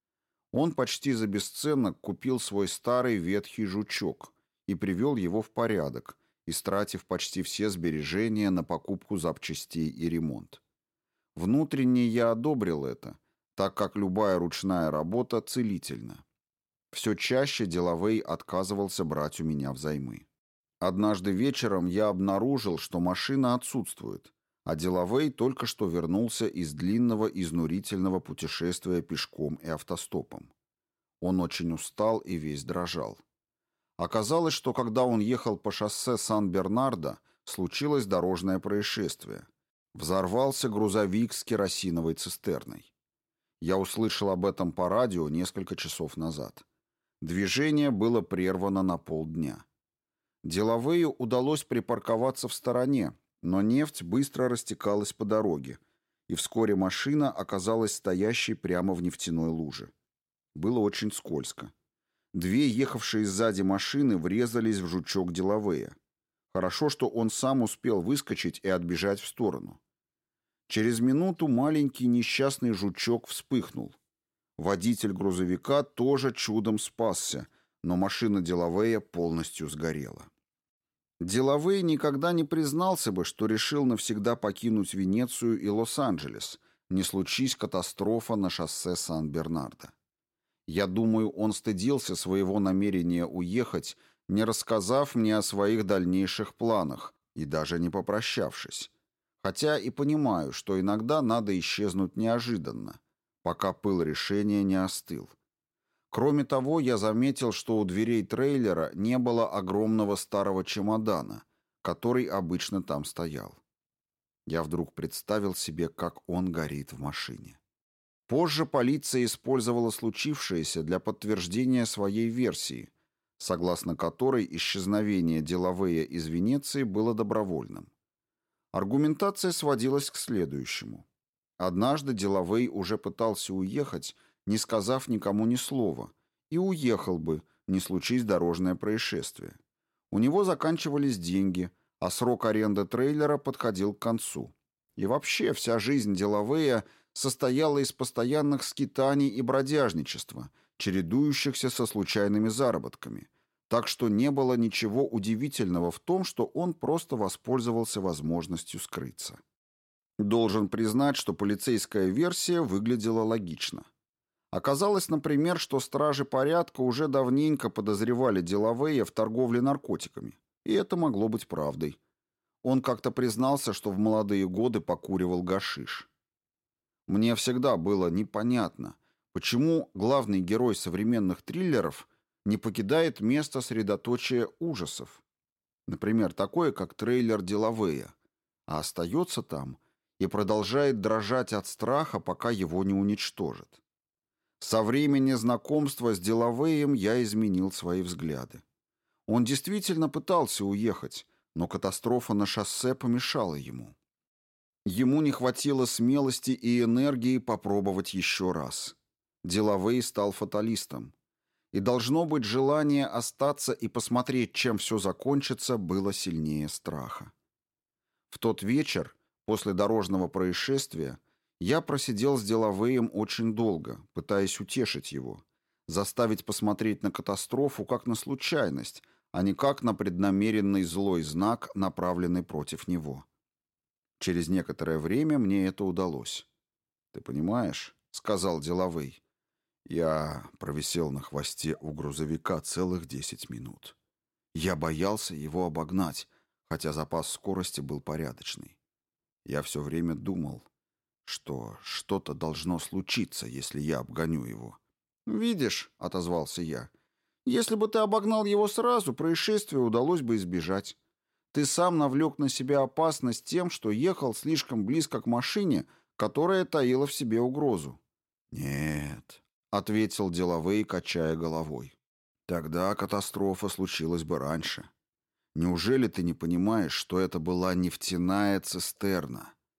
Он почти за бесценок купил свой старый ветхий жучок и привел его в порядок, истратив почти все сбережения на покупку запчастей и ремонт. Внутренне я одобрил это, так как любая ручная работа целительна. Все чаще Делавей отказывался брать у меня взаймы. Однажды вечером я обнаружил, что машина отсутствует, а Делавей только что вернулся из длинного изнурительного путешествия пешком и автостопом. Он очень устал и весь дрожал. Оказалось, что когда он ехал по шоссе Сан-Бернардо, случилось дорожное происшествие. Взорвался грузовик с керосиновой цистерной. Я услышал об этом по радио несколько часов назад. Движение было прервано на полдня. Делавею удалось припарковаться в стороне, но нефть быстро растекалась по дороге, и вскоре машина оказалась стоящей прямо в нефтяной луже. Было очень скользко. Две ехавшие сзади машины врезались в жучок Делавея. Хорошо, что он сам успел выскочить и отбежать в сторону. Через минуту маленький несчастный жучок вспыхнул. Водитель грузовика тоже чудом спасся, но машина Делавея полностью сгорела. Делавей никогда не признался бы, что решил навсегда покинуть Венецию и Лос-Анджелес, не случись катастрофа на шоссе Сан-Бернардо. Я думаю, он стыдился своего намерения уехать, не рассказав мне о своих дальнейших планах и даже не попрощавшись. Хотя и понимаю, что иногда надо исчезнуть неожиданно, пока пыл решения не остыл. Кроме того, я заметил, что у дверей трейлера не было огромного старого чемодана, который обычно там стоял. Я вдруг представил себе, как он горит в машине. Позже полиция использовала случившееся для подтверждения своей версии, согласно которой исчезновение Делавея из Венеции было добровольным. Аргументация сводилась к следующему. Однажды Делавей уже пытался уехать, не сказав никому ни слова, и уехал бы, не случись дорожное происшествие. У него заканчивались деньги, а срок аренды трейлера подходил к концу. И вообще вся жизнь Делавея состояла из постоянных скитаний и бродяжничества, чередующихся со случайными заработками, так что не было ничего удивительного в том, что он просто воспользовался возможностью скрыться. Должен признать, что полицейская версия выглядела логично. Оказалось, например, что стражи порядка уже давненько подозревали Делавея в торговле наркотиками, и это могло быть правдой. Он как-то признался, что в молодые годы покуривал гашиш. Мне всегда было непонятно, почему главный герой современных триллеров не покидает место средоточия ужасов, например, такое, как трейлер Делавея, а остается там и продолжает дрожать от страха, пока его не уничтожат. Со времени знакомства с Делавеем я изменил свои взгляды. Он действительно пытался уехать, но катастрофа на шоссе помешала ему. Ему не хватило смелости и энергии попробовать еще раз. Делавей стал фаталистом. И, должно быть, желание остаться и посмотреть, чем все закончится, было сильнее страха. В тот вечер, после дорожного происшествия, я просидел с Делавеем очень долго, пытаясь утешить его, заставить посмотреть на катастрофу как на случайность, а не как на преднамеренный злой знак, направленный против него. Через некоторое время мне это удалось. «Ты понимаешь», — сказал Делавей, — «я провисел на хвосте у грузовика целых 10 минут. Я боялся его обогнать, хотя запас скорости был порядочный. Я все время думал, что что-то должно случиться, если я обгоню его». «Видишь», — отозвался я, — «если бы ты обогнал его сразу, происшествия удалось бы избежать. Ты сам навлек на себя опасность тем, что ехал слишком близко к машине, которая таила в себе угрозу». «Нет», — ответил Делавей, качая головой. «Тогда катастрофа случилась бы раньше. Неужели ты не понимаешь, что это была нефтяная цистерна?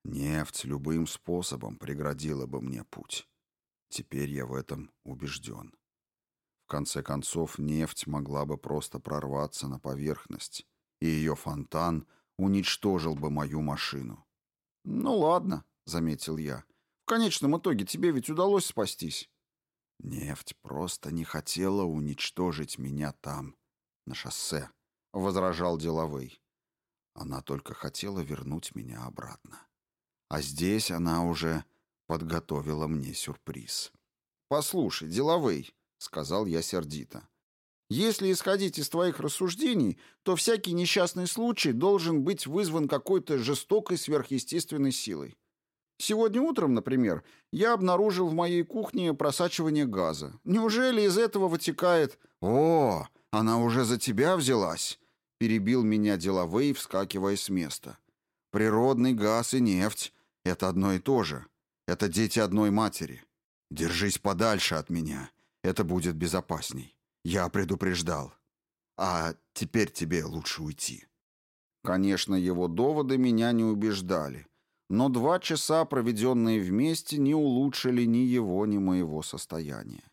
Нефть любым способом преградила бы мне путь. Теперь я в этом убежден. В конце концов, нефть могла бы просто прорваться на поверхность, и ее фонтан уничтожил бы мою машину. «Ну ладно», — заметил я. «В конечном итоге тебе ведь удалось спастись». «Нефть просто не хотела уничтожить меня там, на шоссе», — возражал деловой. «Она только хотела вернуть меня обратно. А здесь она уже подготовила мне сюрприз». «Послушай, деловой», — сказал я сердито. «Если исходить из твоих рассуждений, то всякий несчастный случай должен быть вызван какой-то жестокой сверхъестественной силой. Сегодня утром, например, я обнаружил в моей кухне просачивание газа. Неужели из этого вытекает... «О, она уже за тебя взялась!» — перебил меня деловой, вскакивая с места. «Природный газ и нефть — это одно и то же. Это дети одной матери. Держись подальше от меня. Это будет безопасней. Я предупреждал. А теперь тебе лучше уйти». Конечно, его доводы меня не убеждали. Но 2 часа, проведенные вместе, не улучшили ни его, ни моего состояния.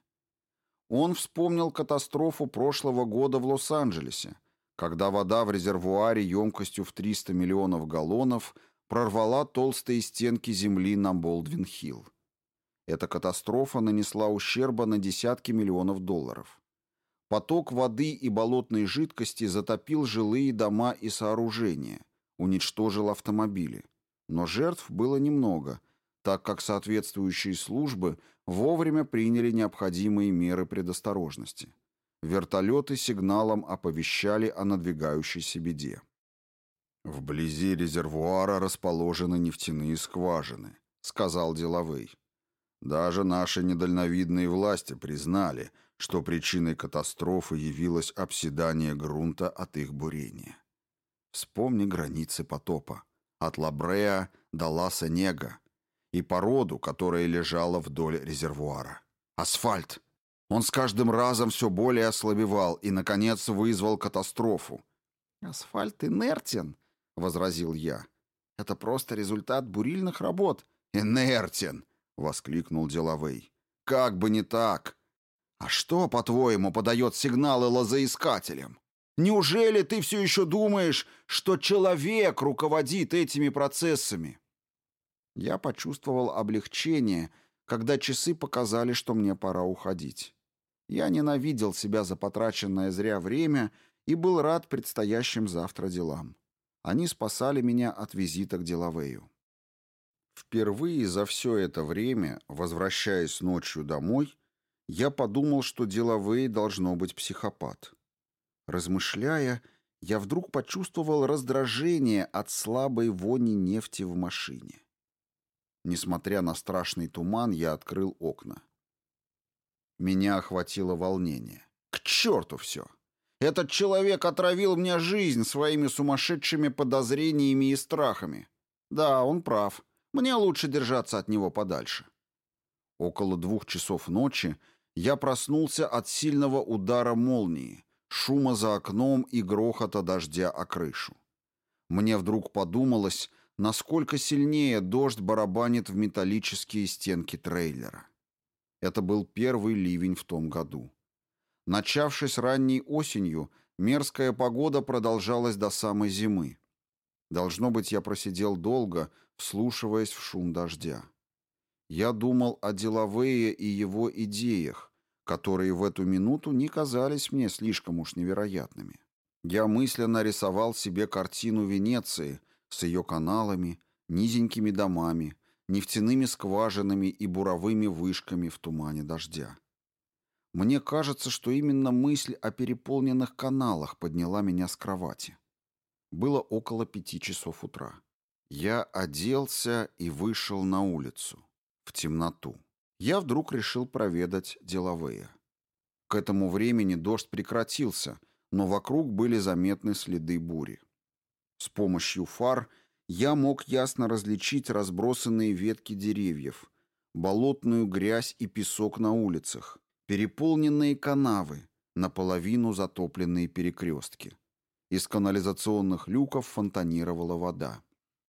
Он вспомнил катастрофу прошлого года в Лос-Анджелесе, когда вода в резервуаре емкостью в 300 миллионов галлонов прорвала толстые стенки земли на Болдвин-Хилл. Эта катастрофа нанесла ущерба на десятки миллионов долларов. Поток воды и болотной жидкости затопил жилые дома и сооружения, уничтожил автомобили. Но жертв было немного, так как соответствующие службы вовремя приняли необходимые меры предосторожности. Вертолеты сигналом оповещали о надвигающейся беде. «Вблизи резервуара расположены нефтяные скважины», — сказал деловой. «Даже наши недальновидные власти признали, что причиной катастрофы явилось обседание грунта от их бурения. Вспомни границы потопа. От Ла-Бреа до Ла-Сенега, и породу, которая лежала вдоль резервуара. Асфальт! Он с каждым разом все более ослабевал и, наконец, вызвал катастрофу. «Асфальт инертен», — возразил я. «Это просто результат бурильных работ». «Инертен!» — воскликнул деловой. «Как бы не так! А что, по-твоему, подает сигналы лозоискателям? Неужели ты все еще думаешь, что человек руководит этими процессами?» Я почувствовал облегчение, когда часы показали, что мне пора уходить. Я ненавидел себя за потраченное зря время и был рад предстоящим завтра делам. Они спасали меня от визита к деловею. Впервые за все это время, возвращаясь ночью домой, я подумал, что деловей должно быть психопат. Размышляя, я вдруг почувствовал раздражение от слабой вони нефти в машине. Несмотря на страшный туман, я открыл окна. Меня охватило волнение. К черту все! Этот человек отравил мне жизнь своими сумасшедшими подозрениями и страхами. Да, он прав. Мне лучше держаться от него подальше. Около 2 часов ночи я проснулся от сильного удара молнии, шума за окном и грохота дождя о крышу. Мне вдруг подумалось, насколько сильнее дождь барабанит в металлические стенки трейлера. Это был первый ливень в том году. Начавшись ранней осенью, мерзкая погода продолжалась до самой зимы. Должно быть, я просидел долго, вслушиваясь в шум дождя. Я думал о Делавее и его идеях, которые в эту минуту не казались мне слишком уж невероятными. Я мысленно рисовал себе картину Венеции с ее каналами, низенькими домами, нефтяными скважинами и буровыми вышками в тумане дождя. Мне кажется, что именно мысль о переполненных каналах подняла меня с кровати. Было около 5 часов утра. Я оделся и вышел на улицу, в темноту. Я вдруг решил проведать деловые. К этому времени дождь прекратился, но вокруг были заметны следы бури. С помощью фар я мог ясно различить разбросанные ветки деревьев, болотную грязь и песок на улицах, переполненные канавы, наполовину затопленные перекрестки. Из канализационных люков фонтанировала вода.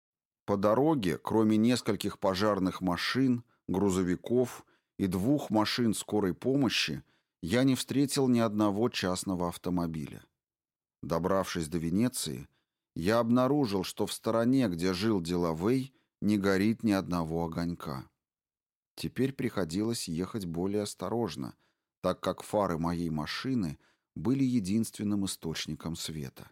По дороге, кроме нескольких пожарных машин, грузовиков и 2 машин скорой помощи, я не встретил ни одного частного автомобиля. Добравшись до Венеции, я обнаружил, что в стороне, где жил Делавей, не горит ни одного огонька. Теперь приходилось ехать более осторожно, так как фары моей машины были единственным источником света.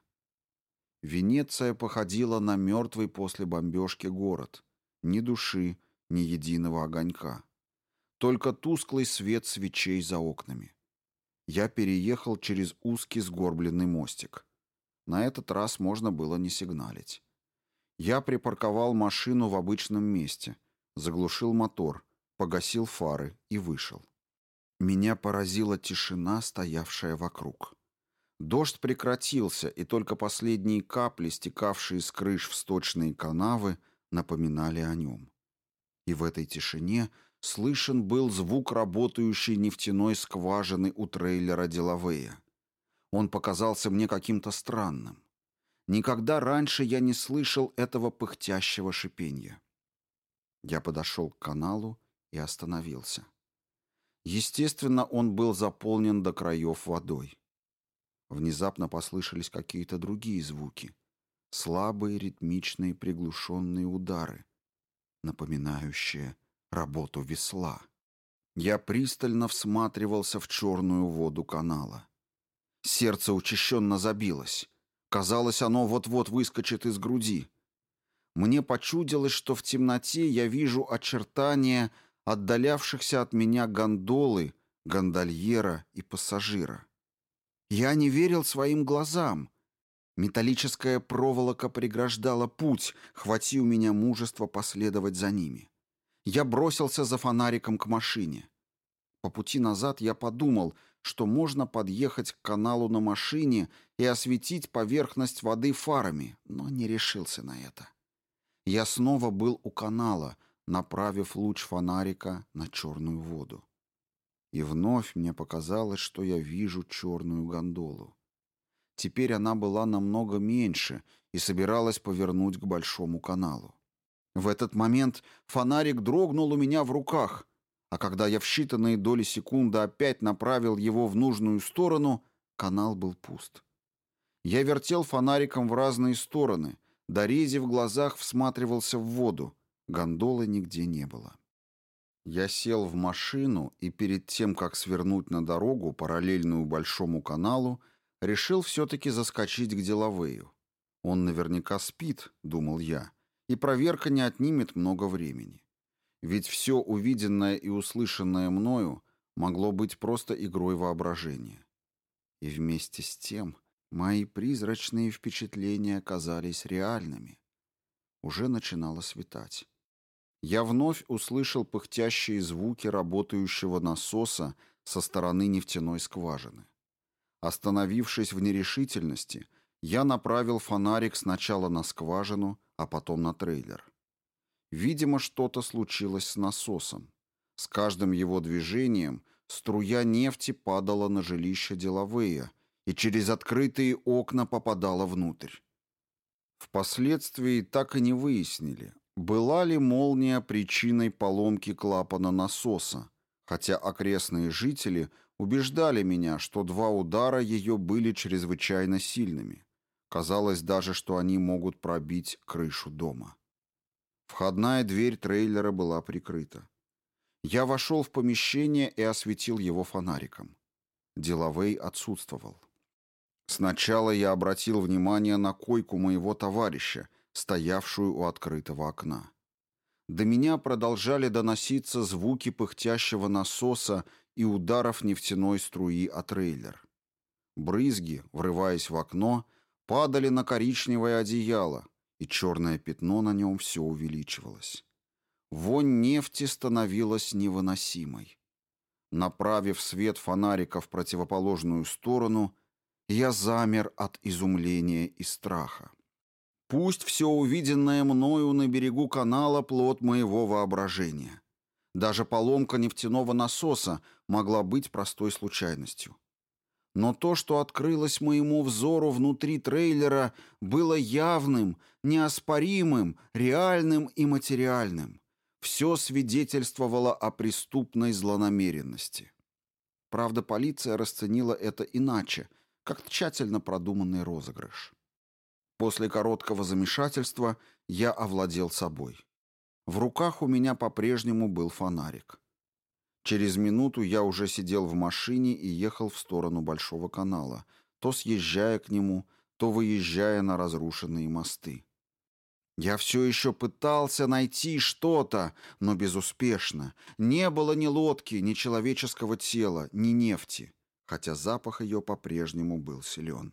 Венеция походила на мертвый после бомбежки город. Ни души, ни единого огонька. Только тусклый свет свечей за окнами. Я переехал через узкий сгорбленный мостик. На этот раз можно было не сигналить. Я припарковал машину в обычном месте, заглушил мотор, погасил фары и вышел. Меня поразила тишина, стоявшая вокруг. Дождь прекратился, и только последние капли, стекавшие с крыш в сточные канавы, напоминали о нем. И в этой тишине слышен был звук работающей нефтяной скважины у трейлера Делавея. Он показался мне каким-то странным. Никогда раньше я не слышал этого пыхтящего шипенья. Я подошел к каналу и остановился. Естественно, он был заполнен до краев водой. Внезапно послышались какие-то другие звуки. Слабые, ритмичные, приглушенные удары, напоминающие работу весла. Я пристально всматривался в черную воду канала. Сердце учащенно забилось. Казалось, оно вот-вот выскочит из груди. Мне почудилось, что в темноте я вижу очертания отдалявшихся от меня гондолы, гондольера и пассажира. Я не верил своим глазам. Металлическая проволока преграждала путь, хвати у меня мужества последовать за ними. Я бросился за фонариком к машине. По пути назад я подумал, что можно подъехать к каналу на машине и осветить поверхность воды фарами, но не решился на это. Я снова был у канала, направив луч фонарика на черную воду. И вновь мне показалось, что я вижу черную гондолу. Теперь она была намного меньше и собиралась повернуть к большому каналу. В этот момент фонарик дрогнул у меня в руках, а когда я в считанные доли секунды опять направил его в нужную сторону, канал был пуст. Я вертел фонариком в разные стороны, дорезив в глазах всматривался в воду. Гондолы нигде не было. Я сел в машину и перед тем, как свернуть на дорогу, параллельную Большому каналу, решил все-таки заскочить к Делавею. Он наверняка спит, думал я, и проверка не отнимет много времени. Ведь все увиденное и услышанное мною могло быть просто игрой воображения. И вместе с тем мои призрачные впечатления казались реальными. Уже начинало светать. Я вновь услышал пыхтящие звуки работающего насоса со стороны нефтяной скважины. Остановившись в нерешительности, я направил фонарик сначала на скважину, а потом на трейлер. Видимо, что-то случилось с насосом. С каждым его движением струя нефти падала на жилище Делавея и через открытые окна попадала внутрь. Впоследствии так и не выяснили, была ли молния причиной поломки клапана насоса, хотя окрестные жители убеждали меня, что 2 удара ее были чрезвычайно сильными. Казалось даже, что они могут пробить крышу дома. Входная дверь трейлера была прикрыта. Я вошел в помещение и осветил его фонариком. Делавей отсутствовал. Сначала я обратил внимание на койку моего товарища, стоявшую у открытого окна. До меня продолжали доноситься звуки пыхтящего насоса и ударов нефтяной струи о трейлер. Брызги, врываясь в окно, падали на коричневое одеяло, и черное пятно на нем все увеличивалось. Вонь нефти становилась невыносимой. Направив свет фонарика в противоположную сторону, я замер от изумления и страха. Пусть все увиденное мною на берегу канала плод моего воображения. Даже поломка нефтяного насоса могла быть простой случайностью. Но то, что открылось моему взору внутри трейлера, было явным, неоспоримым, реальным и материальным. Все свидетельствовало о преступной злонамеренности. Правда, полиция расценила это иначе, как тщательно продуманный розыгрыш. После короткого замешательства я овладел собой. В руках у меня по-прежнему был фонарик. Через минуту я уже сидел в машине и ехал в сторону Большого канала, то съезжая к нему, то выезжая на разрушенные мосты. Я все еще пытался найти что-то, но безуспешно. Не было ни лодки, ни человеческого тела, ни нефти, хотя запах ее по-прежнему был силен.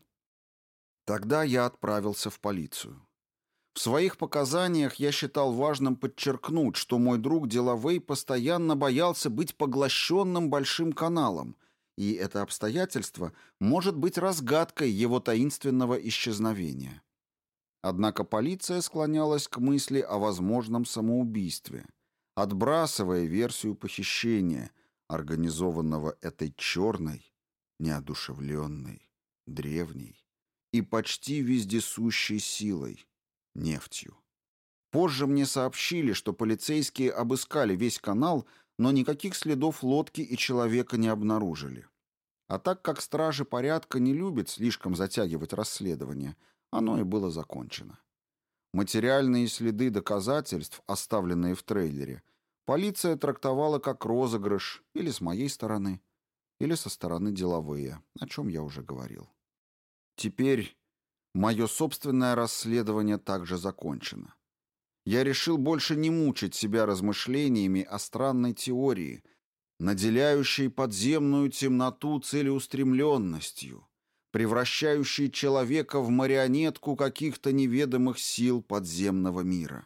Тогда я отправился в полицию. В своих показаниях я считал важным подчеркнуть, что мой друг Делавей постоянно боялся быть поглощенным Большим каналом, и это обстоятельство может быть разгадкой его таинственного исчезновения. Однако полиция склонялась к мысли о возможном самоубийстве, отбрасывая версию похищения, организованного этой черной, неодушевленной, древней и почти вездесущей силой — нефтью. Позже мне сообщили, что полицейские обыскали весь канал, но никаких следов лодки и человека не обнаружили. А так как стражи порядка не любят слишком затягивать расследование, оно и было закончено. Материальные следы доказательств, оставленные в трейлере, полиция трактовала как розыгрыш или с моей стороны, или со стороны Делавея, о чем я уже говорил. Теперь мое собственное расследование также закончено. Я решил больше не мучить себя размышлениями о странной теории, наделяющей подземную темноту целеустремленностью, превращающей человека в марионетку каких-то неведомых сил подземного мира.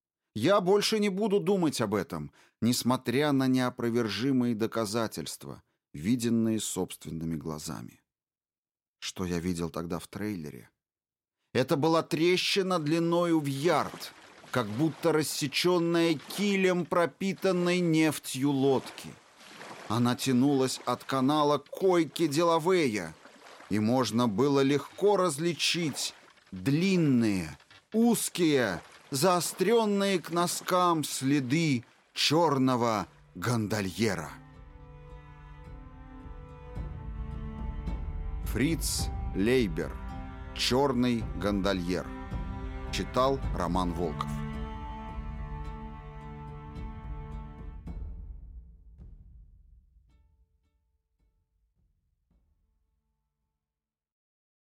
Я больше не буду думать об этом, несмотря на неопровержимые доказательства, виденные собственными глазами. Что я видел тогда в трейлере? Это была трещина длиною в ярд, как будто рассеченная килем пропитанной нефтью лодки. Она тянулась от канала к койке Делавея, и можно было легко различить длинные, узкие, заостренные к носкам следы черного гондольера. Фриц Лейбер. «Черный гондольер». Читал Роман Волков.